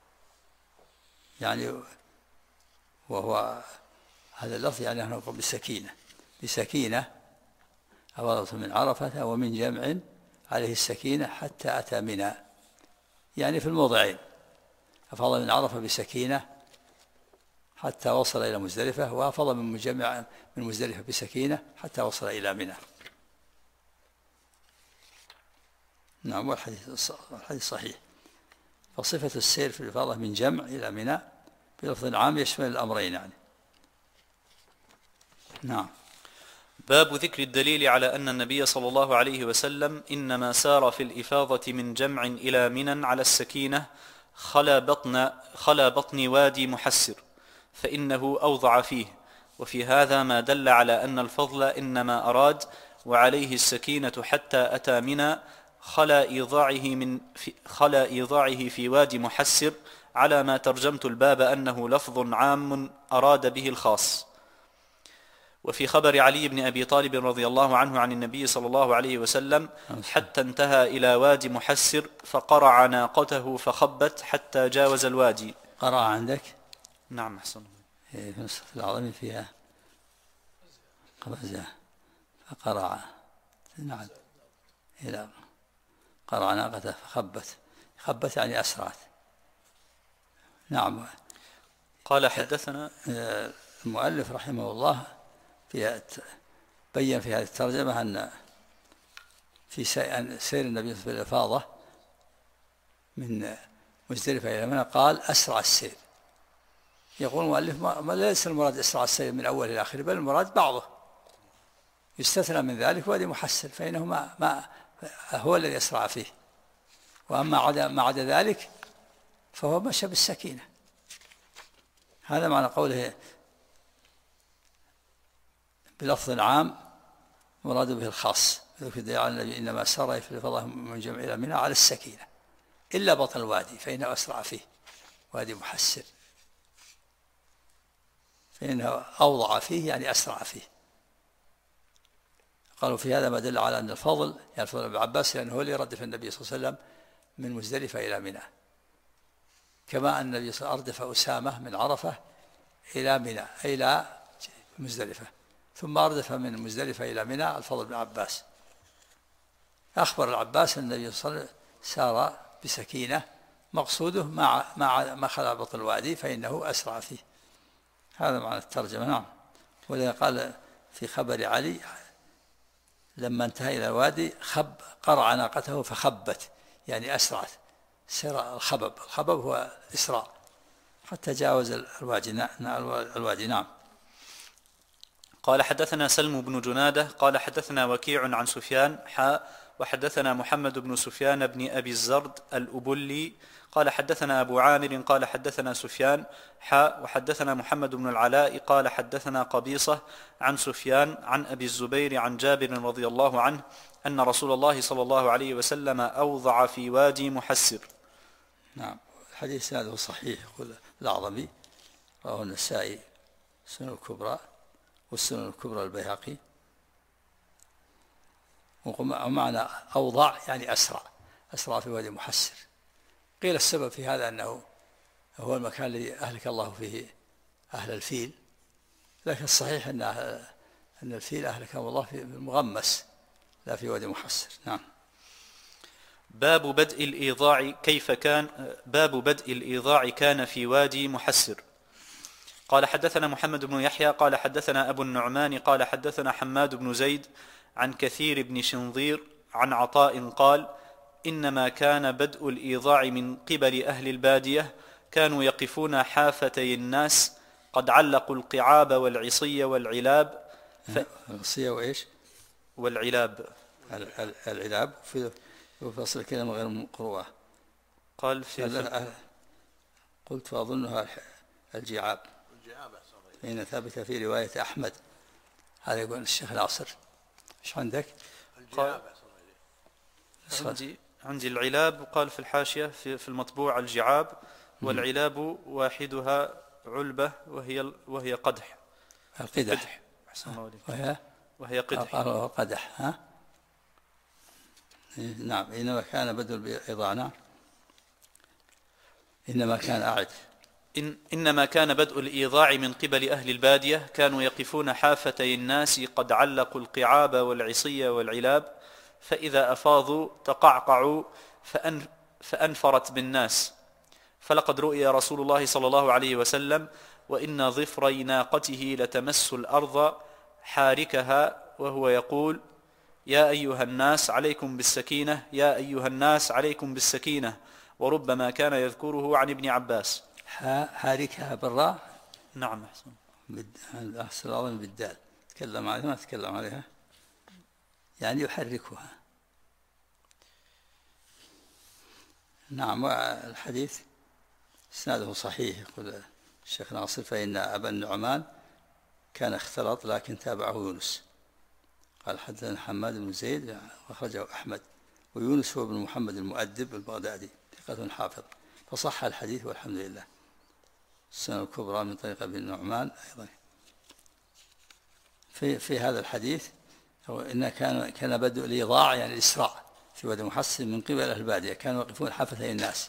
يعني وهو هذا اللفظ يعني أنه يقول بسكينة أفاض من عرفة ومن جمع عليه السكينة حتى أتى منى، يعني في الموضعين، أفاض من عرفة بسكينة حتى وصل إلى مزدلفة، وأفاض من مزدلفة بسكينة حتى وصل إلى منى. نعم، والحديث صحيح. فصفة السير في الإفاضة من جمع إلى منى بلفظ عام يشمل الأمرين يعني. نعم. باب ذكر الدليل على أن النبي صلى الله عليه وسلم إنما سار في الإفاضة من جمع إلى منى على السكينة خلا بطن وادي محسر، فإنه أوضع فيه، وفي هذا ما دل على أن الفضل إنما أراد وعليه السكينة حتى أتى منى خلا إيضاعه في وادي محسر، على ما ترجمت الباب أنه لفظ عام أراد به الخاص. وفي خبر علي بن أبي طالب رضي الله عنه عن النبي صلى الله عليه وسلم حتى انتهى إلى وادي محسر فقرع ناقته فخبت حتى جاوز الوادي. قرع عندك؟ نعم أحسن. في نسخة العظيم فيها قبزة فقرع، نعم، إلى قرع ناقته فخبت يعني أسرعت. نعم. قال حدثنا المؤلف رحمه الله بين في هذه الترجمة أن في سير النبي في الإفاضة من مزدلفة إلى منى قال أسرع السير. يقول المؤلف ما ليس المراد أسرع السير من أول إلى آخر، بل المراد بعضه، يستثنى من ذلك وادي محسر فإنه ما هو الذي أسرع فيه، وأما ما عدا ذلك فهو مشى بالسكينة. هذا معنى قوله بلفظ عام مراد به الخاص. ذكر على النبي إنما سار في الإفاضة من جمع إلى منى على السكينة إلا بطن الوادي فإنه أسرع فيه، وادي محسر فإنه أوضع فيه يعني أسرع فيه. قالوا في هذا ما دل على أن الفضل يعني الفضل بن عباس لأنه هو اللي يردف النبي صلى الله عليه وسلم من مزدلفة إلى منى، كما أن النبي صلى الله عليه وسلم أردف أسامة من عرفة إلى منى إلى مزدلفة، ثم أردف من مزدلفة إلى منى الفضل بن عباس. أخبر العباس أن النبي صلى الله عليه وسلم سار بسكينة، مقصوده ما خلا بطن الوادي فإنه أسرع فيه. هذا معنى الترجمة. نعم. ولذا قال في خبر علي لما انتهى إلى الوادي قرع ناقته فخبت يعني أسرعت سير الخبب هو إسراع حتى جاوز الوادي. نعم. قال حدثنا سلم بن جنادة قال حدثنا وكيع عن سفيان وحدثنا محمد بن سفيان بن أبي الزرد الأبلي قال حدثنا أبو عامر قال حدثنا سفيان وحدثنا محمد بن العلاء قال حدثنا قبيصة عن سفيان عن أبي الزبير عن جابر رضي الله عنه أن رسول الله صلى الله عليه وسلم أوضع في وادي محسر. نعم. الحديث هذا صحيح. يقول الأعظمي رواه النسائي السنن الكبرى والسنن الكبرى البيهقي، ومعنى أوضع يعني أسرع في وادي محسر. قيل السبب في هذا أنه هو المكان الذي أهلك الله فيه أهل الفيل، لكن الصحيح أن الفيل أهلكهم الله في المغمس لا في وادي محسر. نعم. باب بدء الإيضاع كان في وادي محسر. قال حدثنا محمد بن يحيى قال حدثنا أبو النعمان قال حدثنا حماد بن زيد عن كثير بن شنظير عن عطاء قال إنما كان بدء الإيضاع من قبل أهل البادية، كانوا يقفون حافتي الناس قد علقوا القعاب والعصي والعلاب العصي وإيش؟ والعلاب. العلاب في فصل الكلمة غير مقروءة. قال في قلت وأظنها الجعاب حين ثابت في رواية أحمد. هذا يقول الشيخ ناصر. ايش عندك؟ عندي العلاب، وقال في الحاشية في المطبوع الجعاب، والعلاب واحدها علبة وهي قدح. القدح. وهي قدح. قدح. ها؟ نعم. إنما كان بدل بإضاعة. نعم. إنما كان بدء الإيضاع من قبل أهل البادية، كانوا يقفون حافتي الناس قد علقوا القعاب والعصي والعلاب، فإذا أفاضوا تقعقعوا فأنفرت بالناس. فلقد رؤي رسول الله صلى الله عليه وسلم وإن ظفري ناقته لتمس الأرض حاركها وهو يقول: يا أيها الناس عليكم بالسكينة، يا أيها الناس عليكم بالسكينة. وربما كان يذكره عن ابن عباس. حاركها بالراء. نعم. أحسن العظيم بالدال. تكلم عليها ما تكلم عليها، يعني يحركها. نعم. والحديث اسناده صحيح. يقول الشيخ ناصر: فإن أبا النعمان كان اختلط لكن تابعه يونس. قال حدثنا حماد بن زيد وأخرجه أحمد، ويونس هو بن محمد المؤدب البغدادي ثقة حافظ، فصح الحديث والحمد لله. السنة الكبرى من طريق ابن النعمان أيضا. في هذا الحديث إن كان بدء الإيضاع يعني الإسراع في وادي محصن من قبل أهل البادية، كانوا يقفون حافتي الناس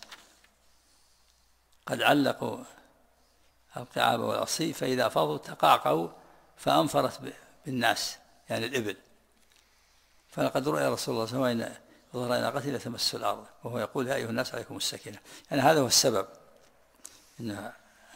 قد علقوا القعاب والعصي، فإذا فاضوا تقعقعوا فأنفرت بالناس يعني الإبل. فلقد رؤي رسول الله صلى الله عليه وسلم ظهر ناقته لتمس الأرض وهو يقول: يا أيها الناس عليكم السكينة. يعني هذا هو السبب، إنها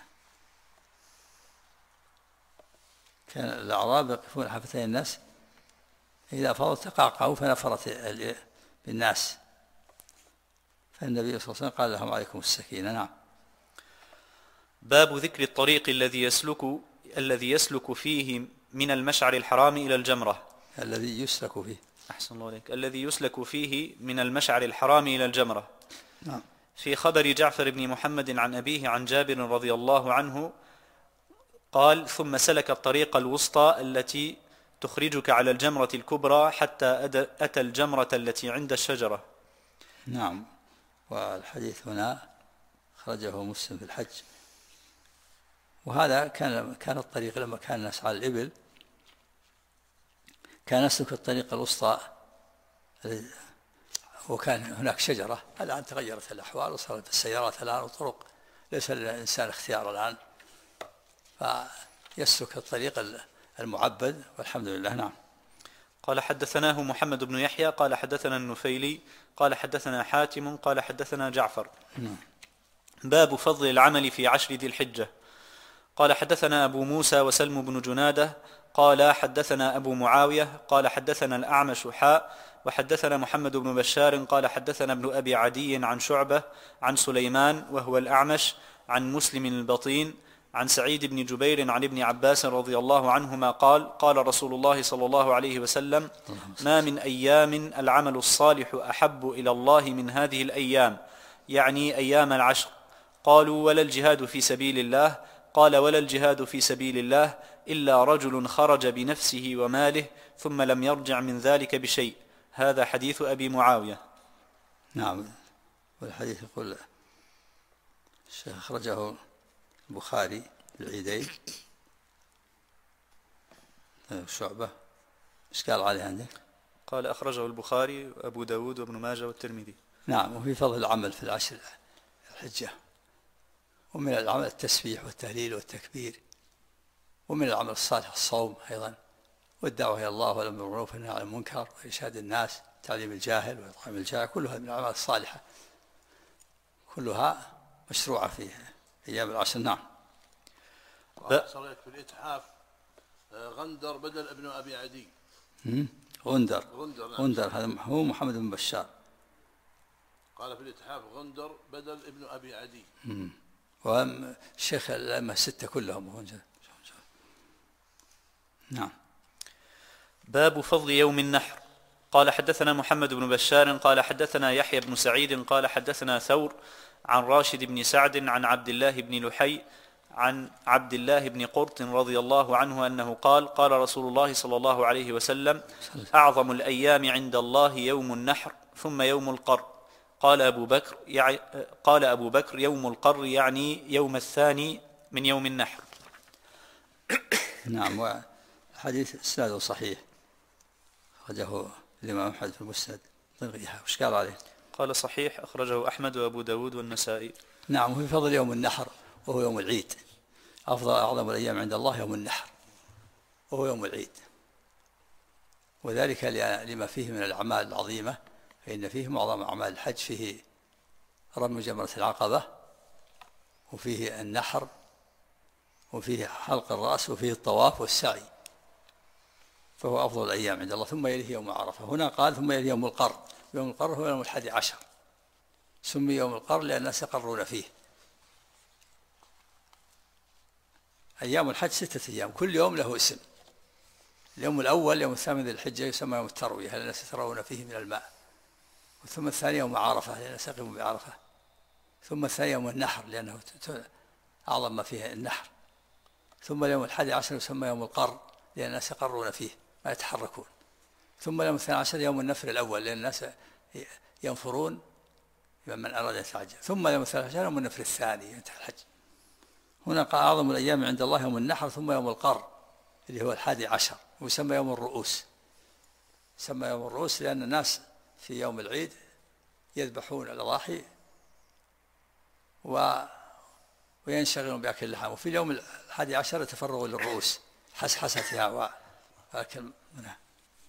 كان الأعراب يقفون حافتي الناس إذا فاضوا تقعقعوا فنفرت بالناس، فالنبي صلى الله عليه وسلم قال لهم: عليكم السكينة. نعم. باب ذكر الطريق الذي يسلك فيه من المشعر الحرام إلى الجمرة. الذي يسلك فيه. أحسن الله عليك. الذي يسلك فيه من المشعر الحرام إلى الجمرة. نعم. في خبر جعفر بن محمد عن أبيه عن جابر رضي الله عنه قال: ثم سلك الطريق الوسطى التي تخرجك على الجمرة الكبرى حتى أتى الجمرة التي عند الشجرة. نعم. والحديث هنا خرجه مسلم في الحج. وهذا كان الطريق لما كان الناس على الإبل كان يسلك الطريق الوسطى، وكان هناك شجرة. الآن تغيرت الأحوال وصارت السيارات الآن وطرق، ليس للإنسان اختيار الآن، فيسلك الطريق المعبد والحمد لله. نعم. قال: حدثناه محمد بن يحيى قال حدثنا النفيلي قال حدثنا حاتم قال حدثنا جعفر. باب فضل العمل في 10 ذي الحجة. قال: حدثنا أبو موسى وسلم بن جنادة قال حدثنا أبو معاوية قال حدثنا الأعمش وحدثنا محمد بن بشار قال حدثنا ابن أبي عدي عن شعبة عن سليمان وهو الأعمش عن مسلم البطين عن سعيد بن جبير عن ابن عباس رضي الله عنهما قال: قال رسول الله صلى الله عليه وسلم: ما من أيام العمل الصالح أحب إلى الله من هذه الأيام، يعني أيام العشر. قالوا: ولا الجهاد في سبيل الله؟ قال: ولا الجهاد في سبيل الله إلا رجل خرج بنفسه وماله ثم لم يرجع من ذلك بشيء. هذا حديث أبي معاوية. نعم. والحديث يقول الشيخ أخرجه البخاري العيدين. شعبة ايش قال عليه عندك؟ قال: أخرجه البخاري وأبو داود وابن ماجه والترمذي. نعم. وفي فضل العمل في 10 الحجة، ومن العمل التسبيح والتهليل والتكبير، ومن العمل الصالح الصوم أيضا، والدعوة إلى الله والأمر بالمعروف والنهي عن المنكر وإرشاد الناس، تعليم الجاهل وإطعام الجائع، كلها من الأعمال الصالحة، كلها مشروعة في أيام العشر. نعم. صار في الإتحاف غندر بدل ابن أبي عدي. غندر هذا هو محمد بن بشار. قال في الإتحاف غندر بدل ابن أبي عدي. والشيخ الأئمة 6 كلهم. نعم. باب فضل يوم النحر. قال حدثنا محمد بن بشار قال حدثنا يحيى بن سعيد قال حدثنا ثور عن راشد بن سعد عن عبد الله بن لحي عن عبد الله بن قرط رضي الله عنه أنه قال قال رسول الله صلى الله عليه وسلم: أعظم الأيام عند الله يوم النحر ثم يوم القر. قال أبو بكر يوم القر يعني يوم الثاني من يوم النحر. نعم. والحديث إسناده صحيح، أخرجه الإمام أحمد في المسند. وش قال عليه؟ قال صحيح، أخرجه أحمد وأبو داود والنسائي. نعم. وفي فضل يوم النحر وهو يوم العيد. أعظم الأيام عند الله يوم النحر وهو يوم العيد، وذلك لما فيه من الأعمال العظيمة، فإن فيه معظم أعمال الحج، فيه رمي جمرة العقبة، وفيه النحر، وفيه حلق الرأس، وفيه الطواف والسعي، فهو أفضل الأيام عند الله. ثم يليه يوم عرفة. هنا قال ثم يليه يوم القر. يوم القر هو يوم 11، سمي يوم القر لأن الناس يقرون فيه. أيام الحج 6 أيام، كل يوم له اسم. اليوم الأول يوم 8 ذي الحجة يسمى يوم التروية، لأن الناس يتروون فيه من الماء. ثم الثاني يوم عرفة لأن الناس يقيمون بعرفة. ثم الثاني يوم النحر لأنه أعظم ما فيه النحر. ثم اليوم 11 يسمى يوم القر لأن الناس يقرون فيه ما يتحركون. ثم اليوم 12 يوم النفر الأول لأن الناس ينفرون من أراد يتعجل. ثم اليوم 13 يوم النفر الثاني ينتهي الحج. هنا قال أعظم الأيام عند الله يوم النحر ثم يوم القر اللي هو 11، ويسمى يوم الرؤوس. يسمى يوم الرؤوس لأن الناس في يوم العيد يذبحون الأضاحي وينشغلون بأكل اللحم، وفي اليوم 11 يتفرغوا للرؤوس حسحستها وأكل منها.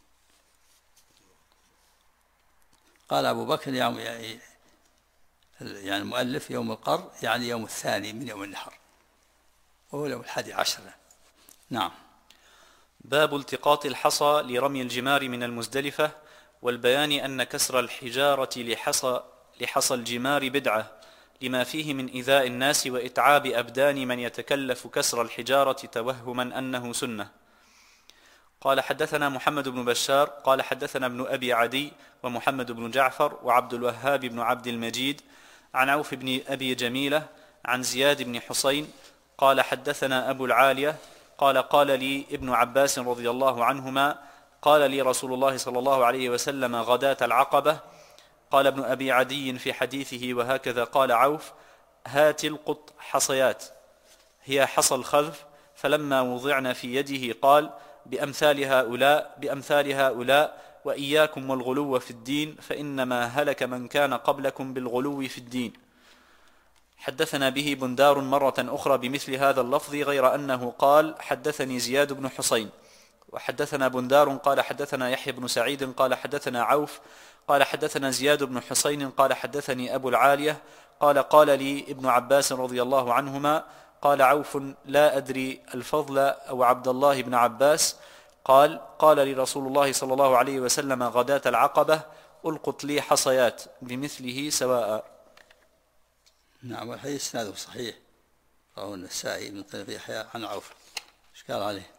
قال أبو بكر يعني المؤلف يوم القر يعني يوم الثاني من يوم النحر وهو يوم 11. نعم. باب التقاط الحصى لرمي الجمار من المزدلفة، والبيان أن كسر الحجارة لحصى الجمار بدعة، لما فيه من إيذاء الناس وإتعاب أبدان من يتكلف كسر الحجارة توهما أنه سنة. قال حدثنا محمد بن بشار قال حدثنا ابن أبي عدي ومحمد بن جعفر وعبد الوهاب بن عبد المجيد عن عوف بن أبي جميلة عن زياد بن حسين قال حدثنا أبو العالية قال لي ابن عباس رضي الله عنهما قال لي رسول الله صلى الله عليه وسلم غداة العقبة. قال ابن أبي عدي في حديثه وهكذا قال عوف: هات القط حصيات، هي حصى الخذف، فلما وضعن في يده قال: بأمثال هؤلاء وإياكم والغلو في الدين، فإنما هلك من كان قبلكم بالغلو في الدين. حدثنا به بندار مرة أخرى بمثل هذا اللفظ، غير أنه قال: حدثني زياد بن حسين. وحدثنا بندار قال حدثنا يحيى بن سعيد قال حدثنا عوف قال حدثنا زياد بن حسين قال حدثني أبو العالية قال لي ابن عباس رضي الله عنهما قال عوف: لا أدري الفضل أو عبد الله بن عباس قال لي رسول الله صلى الله عليه وسلم غداة العقبة: ألقط لي حصيات بمثله سواء. نعم. والحديث إسناده صحيح، رواه النسائي من طريق يحيى عن عوف. ايش قال عليه؟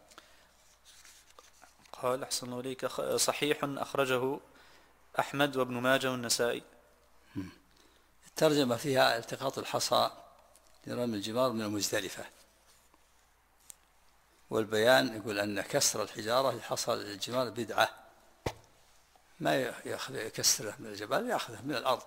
قال أحسن الله إليك صحيح، أخرجه أحمد وابن ماجه والنسائي. الترجمة فيها التقاط الحصى لرمي الجمار من المزدلفة، والبيان يقول أن كسر الحجارة لحصى الجمار بدعة، ما يكسره من الجبال، يأخذه من الأرض.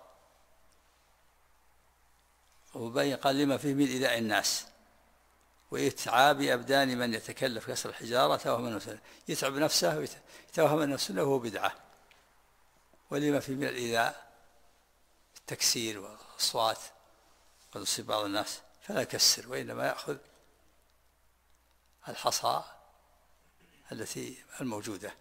وبين قال لما فيه من إيذاء الناس وإتعاب أبدان من يتكلف كسر الحجارة توهم أنه سنة، يتعب نفسه ويتوهم أنه سنة وهو بدعة. ولما فيه من الإيذاء التكسير والأصوات قد يصيب بعض الناس، فلا يكسر، وإنما يأخذ الحصى التي الموجودة.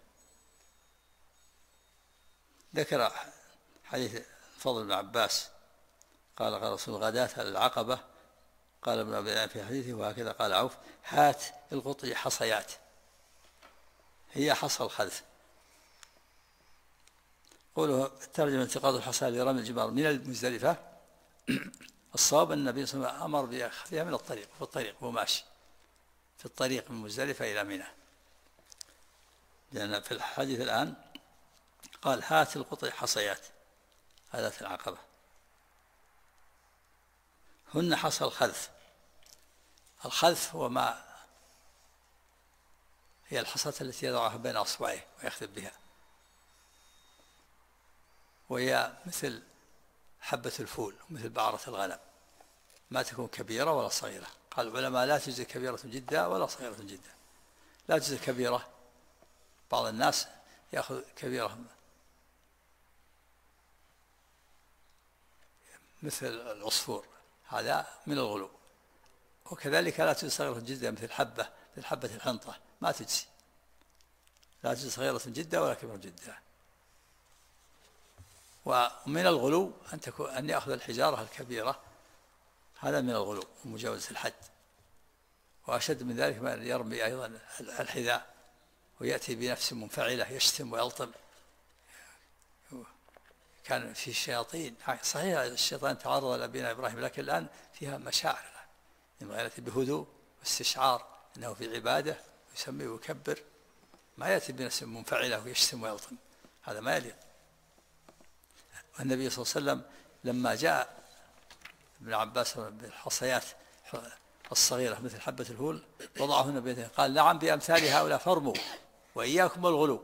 ذكر حديث فضل بن عباس قال رسول غداة العقبة، قال ابن أبي في حديثه وهكذا قال عوف: هات القط حصيات، هي حصى الخذف. قوله الترجمة انتقاض الحصى لرمي الجمار من المزدلفة، الصواب أن النبي صلى الله عليه وسلم أمر بأخذها من الطريق، في الطريق وهو ماشي في الطريق من مزدلفة إلى منى. لأن في الحديث الآن قال هات القطع حصيات، هذا العقبة، هن حصى الخذف. الخذف هو ما هي الحصاة التي يضعها بين أصبعه ويخذف بها، وهي مثل حبة الفول ومثل بعرة الغنم، ما تكون كبيرة ولا صغيرة. قال العلماء لا تجزي كبيرة جدا ولا صغيرة جدا. لا تجزي كبيرة، بعض الناس يأخذ كبيرة مثل العصفور، هذا من الغلو. وكذلك لا تجزي صغيرة جدا مثل حبة الحنطة، ما تجزي. لا تجزي صغيرة جدا ولا كبيرة جدا. ومن الغلو أن يأخذ الحجارة الكبيرة، هذا من الغلو ومجاوزة الحد. وأشد من ذلك ما يرمي أيضا الحذاء ويأتي بنفس منفعلة يشتم ويلطم. كان في الشياطين، صحيح الشيطان تعرض لأبينا إبراهيم، لكن الآن فيها مشاعر، ينبغي يأتي بهدوء واستشعار أنه في عبادة، ويسمي ويكبر، ما يأتي بنفس منفعلة ويشتم ويلطم، هذا ما يليق. والنبي صلى الله عليه وسلم لما جاء ابن عباس بالحصيات الصغيرة مثل حبة الفول وضعهن بيده، قال نعم بأمثال هؤلاء فارموا وإياكم والغلو.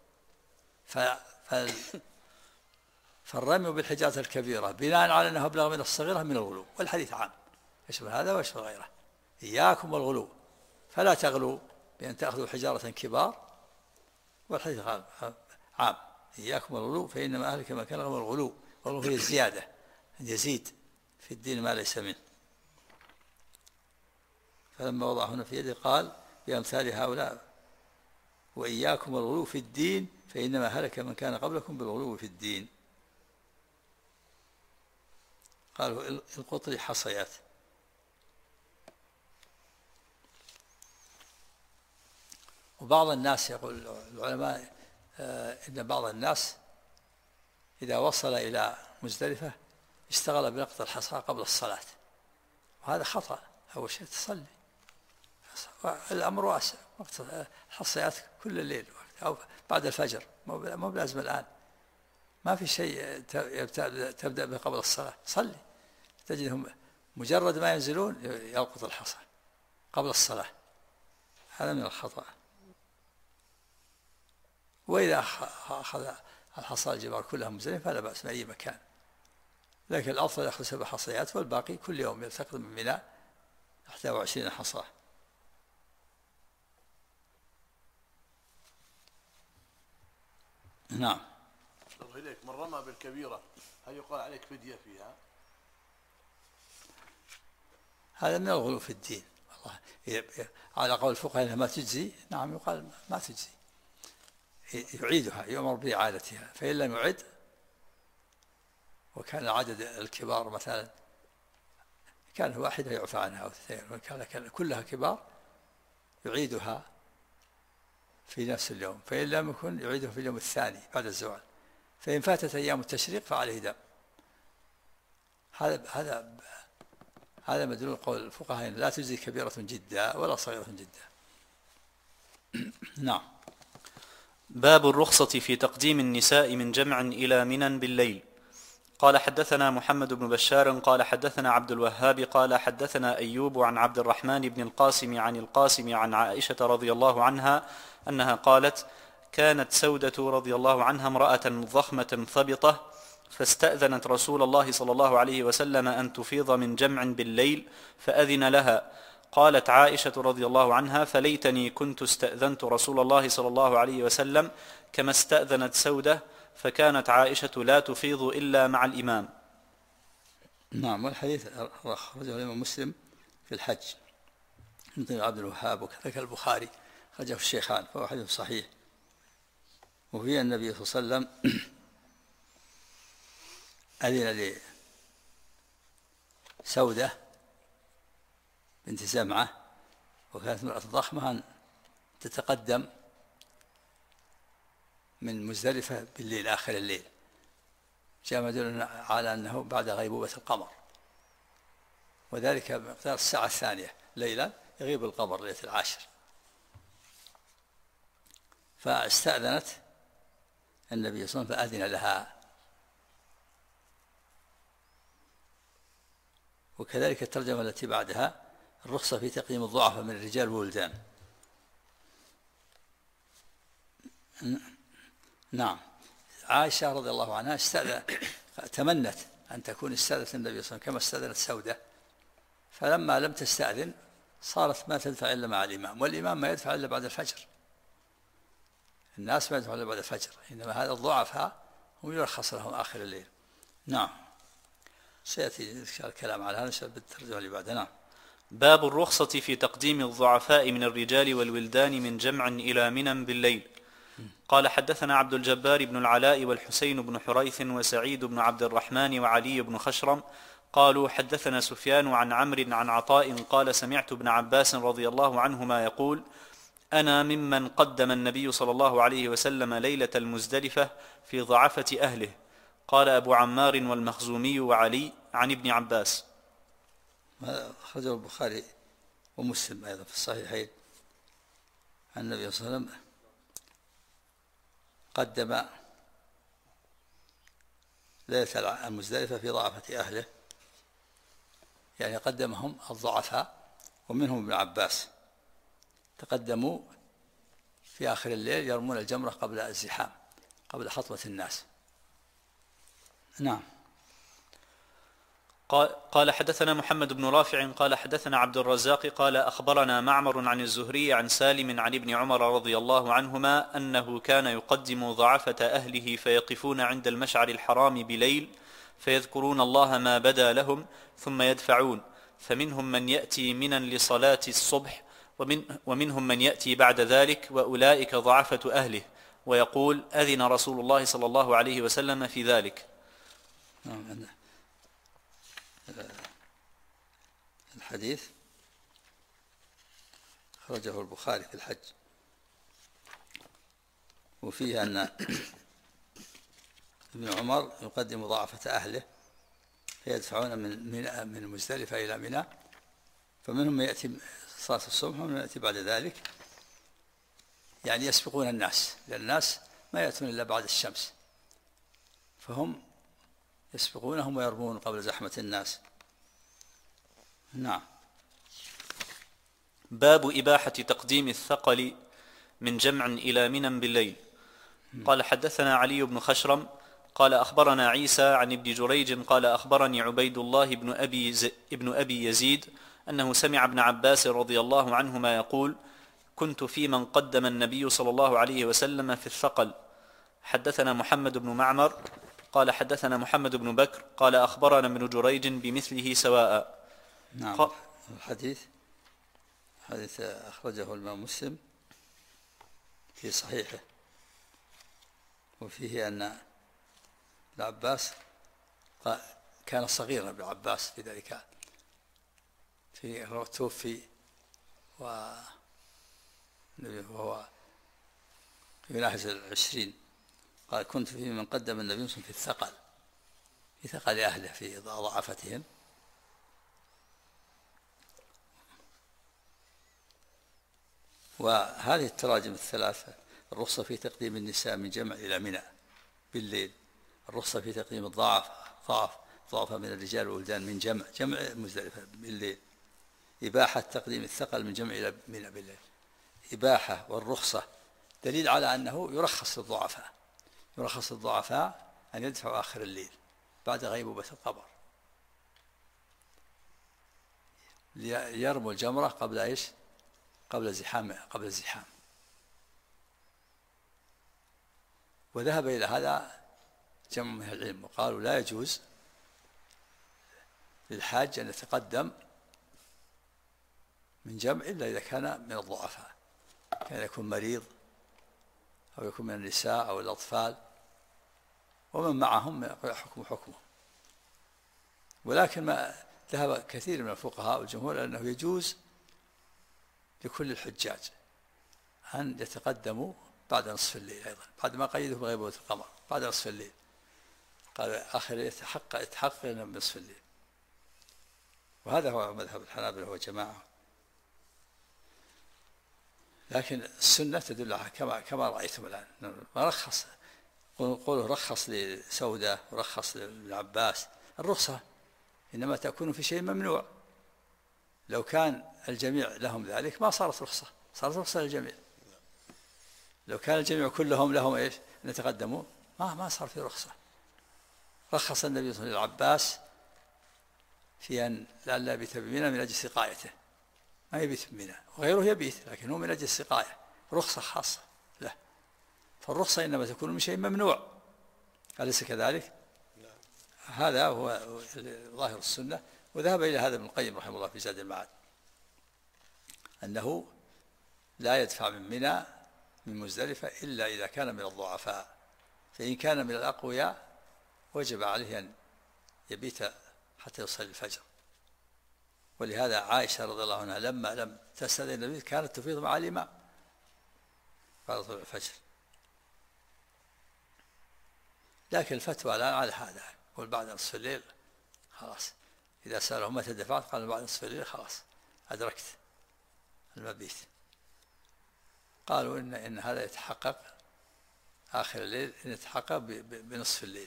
فالرمي بالحجارة الكبيرة بناء على أنه أبلغ من الصغيرة من الغلو، والحديث عام يشمل هذا ويشمل غيره. إياكم والغلو، فلا تغلوا بأن تأخذوا حجارة كبار، والحديث عام إياكم والغلو فإنما أهلك ما كان الغلو، والغلو هي الزيادة، أن يزيد في الدين ما ليس منه. فلما وضعهن في يده قال بأمثال هؤلاء وإياكم والغلو في الدين فإنما هلك من كان قبلكم بالغلو في الدين. قالوا القطر حصيات. وبعض الناس يقول العلماء إن بعض الناس إذا وصل إلى مزدلفة اشتغل بنقط الحصى قبل الصلاة، وهذا خطأ. أول شيء تصلي، الأمر واسع، وقت الحصيات كل الليل أو بعد الفجر، مو بلازم الآن، ما في شيء تبدأ به قبل الصلاة. صلي، تجدهم مجرد ما ينزلون يلقط الحصى قبل الصلاة، هذا من الخطأ. وإذا أخذ الحصى الجبار كلها مزدلفة فلا بأس من أي مكان، لكن الأفضل يأخذ 7 حصيات والباقي كل يوم يلتقط من منى 21 حصاة. نعم. الله إليك، من رمى بالكبيرة هل يقال عليك فدية فيها؟ هذا من الغلو في الدين والله. على قول الفقهاء انها ما تجزي، نعم يقال ما تجزي، يعيدها، يؤمر بإعادتها، فإن لم يعد وكان عدد الكبار مثلا كان واحدة يعفى عنها أو 2، وكان كلها كبار يعيدها في نفس اليوم، فإن لم يكن يعيدها في اليوم الثاني بعد الزوال، فإن فاتت أيام التشريق فعليه دم. هذا مدلول قول الفقهاء لا تجزي كبيرة جدا ولا صغيرة جدا. نعم. باب الرخصة في تقديم النساء من جمع إلى منى بالليل. قال حدثنا محمد بن بشار قال حدثنا عبد الوهاب قال حدثنا أيوب عن عبد الرحمن بن القاسم عن القاسم عن عائشة رضي الله عنها أنها قالت: كانت سودة رضي الله عنها امرأة ضخمة ثبطة، فاستأذنت رسول الله صلى الله عليه وسلم أن تفيض من جمع بالليل فأذن لها. قالت عائشة رضي الله عنها: فليتني كنت استأذنت رسول الله صلى الله عليه وسلم كما استأذنت سودة، فكانت عائشة لا تفيض إلا مع الإمام. نعم. والحديث أخرجه الإمام مسلم في الحج من طريق عبد الوهاب، وكذلك البخاري أخرجه الشيخان، فهو حديث صحيح. وفي النبي صلى الله عليه وسلم أذن لسودة بنت زمعة، وكانت امرأة ضخمة، أن تتقدم من مزدلفة بالليل آخر الليل. جاء مدل على أنه بعد غيبوبة القمر، وذلك بمقدار الساعة 2 ليلا يغيب القمر ليلة 10، فاستأذنت النبي صلى الله عليه وسلم فأذن لها. وكذلك الترجمة التي بعدها الرخصة في تقديم الضعفاء من الرجال والولدان. نعم. عائشة رضي الله عنها تمنت أن تكون استأذنت النبي صلى الله عليه وسلم كما استأذنت سودة، فلما لم تستأذن صارت ما تدفع إلا مع الإمام، والإمام ما يدفع إلا بعد الفجر، الناس ما يدفعون إلا بعد الفجر، إنما هذا الضعفاء هم يرخص لهم آخر الليل. نعم. سيأتي الكلام على هذا بالترجمة اللي بعدها. نعم. باب الرخصة في تقديم الضعفاء من الرجال والولدان من جمع إلى منى بالليل. قال حدثنا عبد الجبار بن العلاء والحسين بن حريث وسعيد بن عبد الرحمن وعلي بن خشرم قالوا حدثنا سفيان عن عمرو عن عطاء قال سمعت ابن عباس رضي الله عنهما يقول أنا ممن قدم النبي صلى الله عليه وسلم ليلة المزدلفة في ضعفة أهله. قال أبو عمار والمخزومي وعلي عن ابن عباس. أخرجه البخاري ومسلم أيضا في الصحيحين عن النبي صلى الله عليه وسلم قدم ليلة المزدلفة في ضعفة أهله، يعني قدمهم الضعفاء ومنهم ابن عباس، تقدموا في آخر الليل يرمون الجمرة قبل الزحام، قبل خطوة الناس. نعم. قال حدثنا محمد بن رافع قال حدثنا عبد الرزاق قال أخبرنا معمر عن الزهري عن سالم عن ابن عمر رضي الله عنهما أنه كان يقدم ضعفة أهله فيقفون عند المشعر الحرام بليل فيذكرون الله ما بدا لهم ثم يدفعون، فمنهم من يأتي منى لصلاة الصبح ومنهم من يأتي بعد ذلك وأولئك ضعفة أهله، ويقول أذن رسول الله صلى الله عليه وسلم في ذلك. الحديث خرجه البخاري في الحج، وفيه أن ابن عمر يقدم ضعفة أهله فيدفعون من المزدلفة إلى منى، فمنهم من يأتي صلاة الصبح ومن يأتي بعد ذلك، يعني يسبقون الناس، لأن الناس ما يأتون إلا بعد الشمس، فهم يسبقونهم ويرمون قبل زحمة الناس. نعم. باب إباحة تقديم الثقل من جمع إلى منى بالليل. قال حدثنا علي بن خشرم قال أخبرنا عيسى عن ابن جريج قال أخبرني عبيد الله ابن أبي يزيد أنه سمع ابن عباس رضي الله عنهما يقول كنت في من قدم النبي صلى الله عليه وسلم في الثقل. حدثنا محمد بن معمر قال حدثنا محمد بن بكر قال أخبرنا ابن جريج بمثله سواء. نعم. الحديث أخرجه الإمام مسلم في صحيحه، وفيه أن العباس كان صغيرا ابن عباس في ذلك، في توفي وهو يناهز 20. قال كنت في من قدم النبي صلى الله عليه وسلم في الثقل، في ثقل أهله في ضعفتهم. وهذه التراجم الثلاثة: الرخصة في تقديم النساء من جمع إلى منى بالليل، الرخصة في تقديم ضعف من الرجال والولدان من جمع مزدلفة بالليل، إباحة تقديم الثقل من جمع إلى منى بالليل. إباحة والرخصة دليل على أنه يرخص للضعفاء أن يدفعوا آخر الليل بعد غيبوبة القمر، ليرموا الجمرة قبل إيش؟ قبل الزحام. وذهب إلى هذا جمع من العلم، وقالوا لا يجوز للحاج أن يتقدم من جمع إلا إذا كان من الضعفاء، كان يكون مريض أو يكون من النساء أو الأطفال، ومن معهم حكمه. ولكن ما ذهب كثير من الفقهاء والجمهور أنه يجوز لكل الحجاج أن يتقدموا بعد نصف الليل، أيضا بعد ما قيده بغيبوبة القمر، بعد نصف الليل. قال آخر يتحقق من نصف الليل، وهذا هو مذهب الحنابلة وجماعة. لكن السنة تدل على كما رأيتم الآن. رخص، قوله رخص لسودة ورخص للعباس. الرخصة إنما تكون في شيء ممنوع. لو كان الجميع لهم ذلك ما صارت رخصة، صارت رخصة للجميع. لو كان الجميع كلهم لهم إيش أن يتقدموا ما صار في رخصة. رخص النبي صلى الله عليه وسلم للعباس في أن لا يبيت بمنى من أجل سقايته، ما يبيت بمنى، وغيره يبيت لكن هو من أجل السقاية، رخصة خاصة له. فالرخصة إنما تكون من شيء ممنوع، أليس كذلك؟ هذا هو ظاهر السنة. وذهب إلى هذا ابن القيم رحمه الله في زاد المعاد، أنه لا يدفع من منى من مزدلفة إلا إذا كان من الضعفاء، فإن كان من الأقوياء وجب عليه أن يبيت حتى يصلي الفجر. ولهذا عائشة رضي الله عنها لما لم تستأذن النبي كانت تفيض مع الإمام بعد طلوع الفجر. لكن الفتوى الآن على هذا، يقول بعد نصف الليل خلاص، إذا سألهم متى دفعت قال بعد نصف الليل خلاص أدركت المبيت. قالوا إن هذا يتحقق آخر الليل، إن يتحقق بنصف الليل.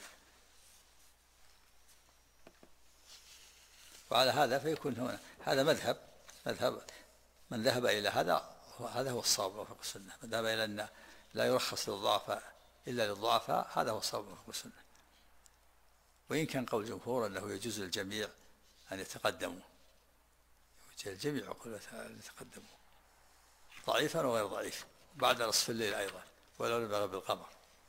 وعلى هذا فيكون هنا هذا مذهب من ذهب إلى هذا هو الصواب وفق السنة. من ذهب إلى أن لا يرخص للضعفاء إلا للضعفاء هذا هو الصواب وفق السنة. وإن كان قول الجمهور أنه يجوز للجميع أن يتقدموا، الجميع يقول أن يتقدموا ضعيفا وغير ضعيف بعد نصف الليل أيضا ولو لم يغب القمر.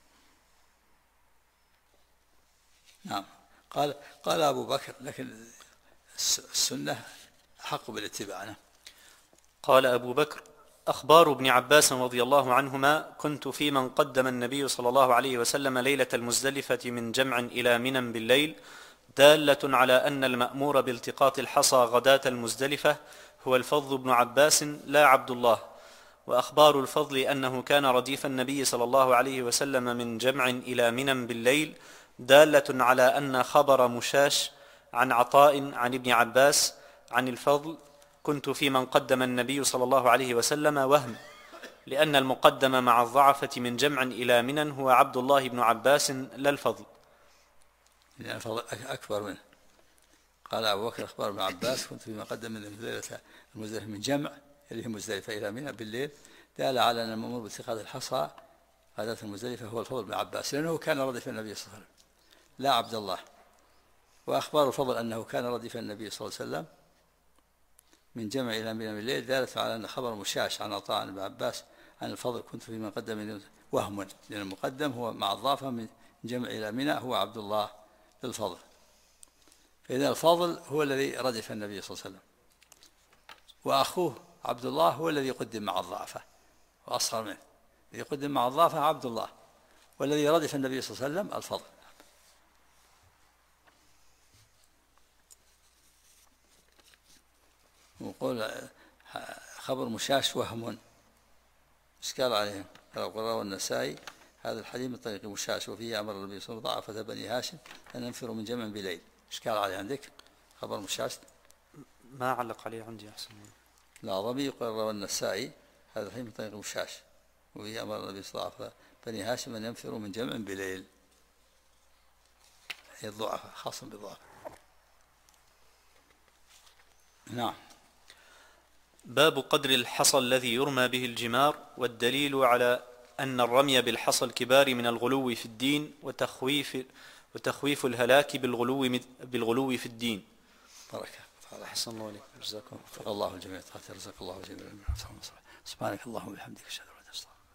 نعم. قال أبو بكر لكن السنة حق بالاتباع. قال أبو بكر: أخبار ابن عباس رضي الله عنهما: كنت في من قدم النبي صلى الله عليه وسلم ليلة المزدلفة من جمع إلى منى بالليل، دالة على أن المأمور بالتقاط الحصى غداة المزدلفة هو الفضل بن عباس لا عبد الله. وأخبار الفضل أنه كان رديف النبي صلى الله عليه وسلم من جمع إلى منى بالليل دالة على أن خبر مشاش عن عطاء عن ابن عباس عن الفضل كنت في من قدم النبي صلى الله عليه وسلم وهم، لأن المقدم مع الضعفة من جمع إلى منى هو عبد الله بن عباس لا الفضل. يعني الفضل أكبر منه. قال أبو بكر: أخبار ابن عباس كنت في من قدم من المزدلفة من جمع اللي هي مزدلفة إلى منى بالليل دال على أن المأمور باتخاذ الحصى غداة المزدلفة هو الفضل بن عباس، لأنه كان رديف النبي صلى الله عليه وسلم لا عبد الله. وأخبار الفضل أنه كان رديف النبي صلى الله عليه وسلم من جمع إلى منى بالليل دالة على أن خبر مشاش عن عطاء عن ابن عباس عن الفضل كنت في من قدم وهم، لأن المقدم هو مع الضعفة من جمع إلى منى هو عبد الله للفضل. فإذا الفضل هو الذي ردف النبي صلى الله عليه وسلم، وأخوه عبد الله هو الذي يقدم مع الضعفة وأصغر منه، الذي يقدم مع الضعفة عبد الله، والذي ردف النبي صلى الله عليه وسلم الفضل. وقول خبر مشاش وهم إشكال عليهم. رواه النسائي هذا الحديث من طريق مشاش وفيه أمر النبي صلى الله عليه وسلم ضعفة بني هاشم أن ينفروا من جمع بليل. إشكال عليه عندك خبر مشاش؟ ما علق عليه عندي أحسن. لا ضبي يقول رواه النسائي هذا الحديث من طريق مشاش وفيه أمر النبي صلى الله عليه وسلم بني هاشم أن ينفروا من جمع بليل، هي الضعفة خاصة بالضعفة. نعم. باب قدر الحصى الذي يرمى به الجمار، والدليل على أن الرمي بالحصى الكبار من الغلو في الدين وتخويف الهلاك بالغلو في الدين. بركة. أحسن الله عليك. جزاكم الله الجميع. رزق الله الجميع. سبحانك اللهم وبحمدك أشهد أن لا إله إلا أنت.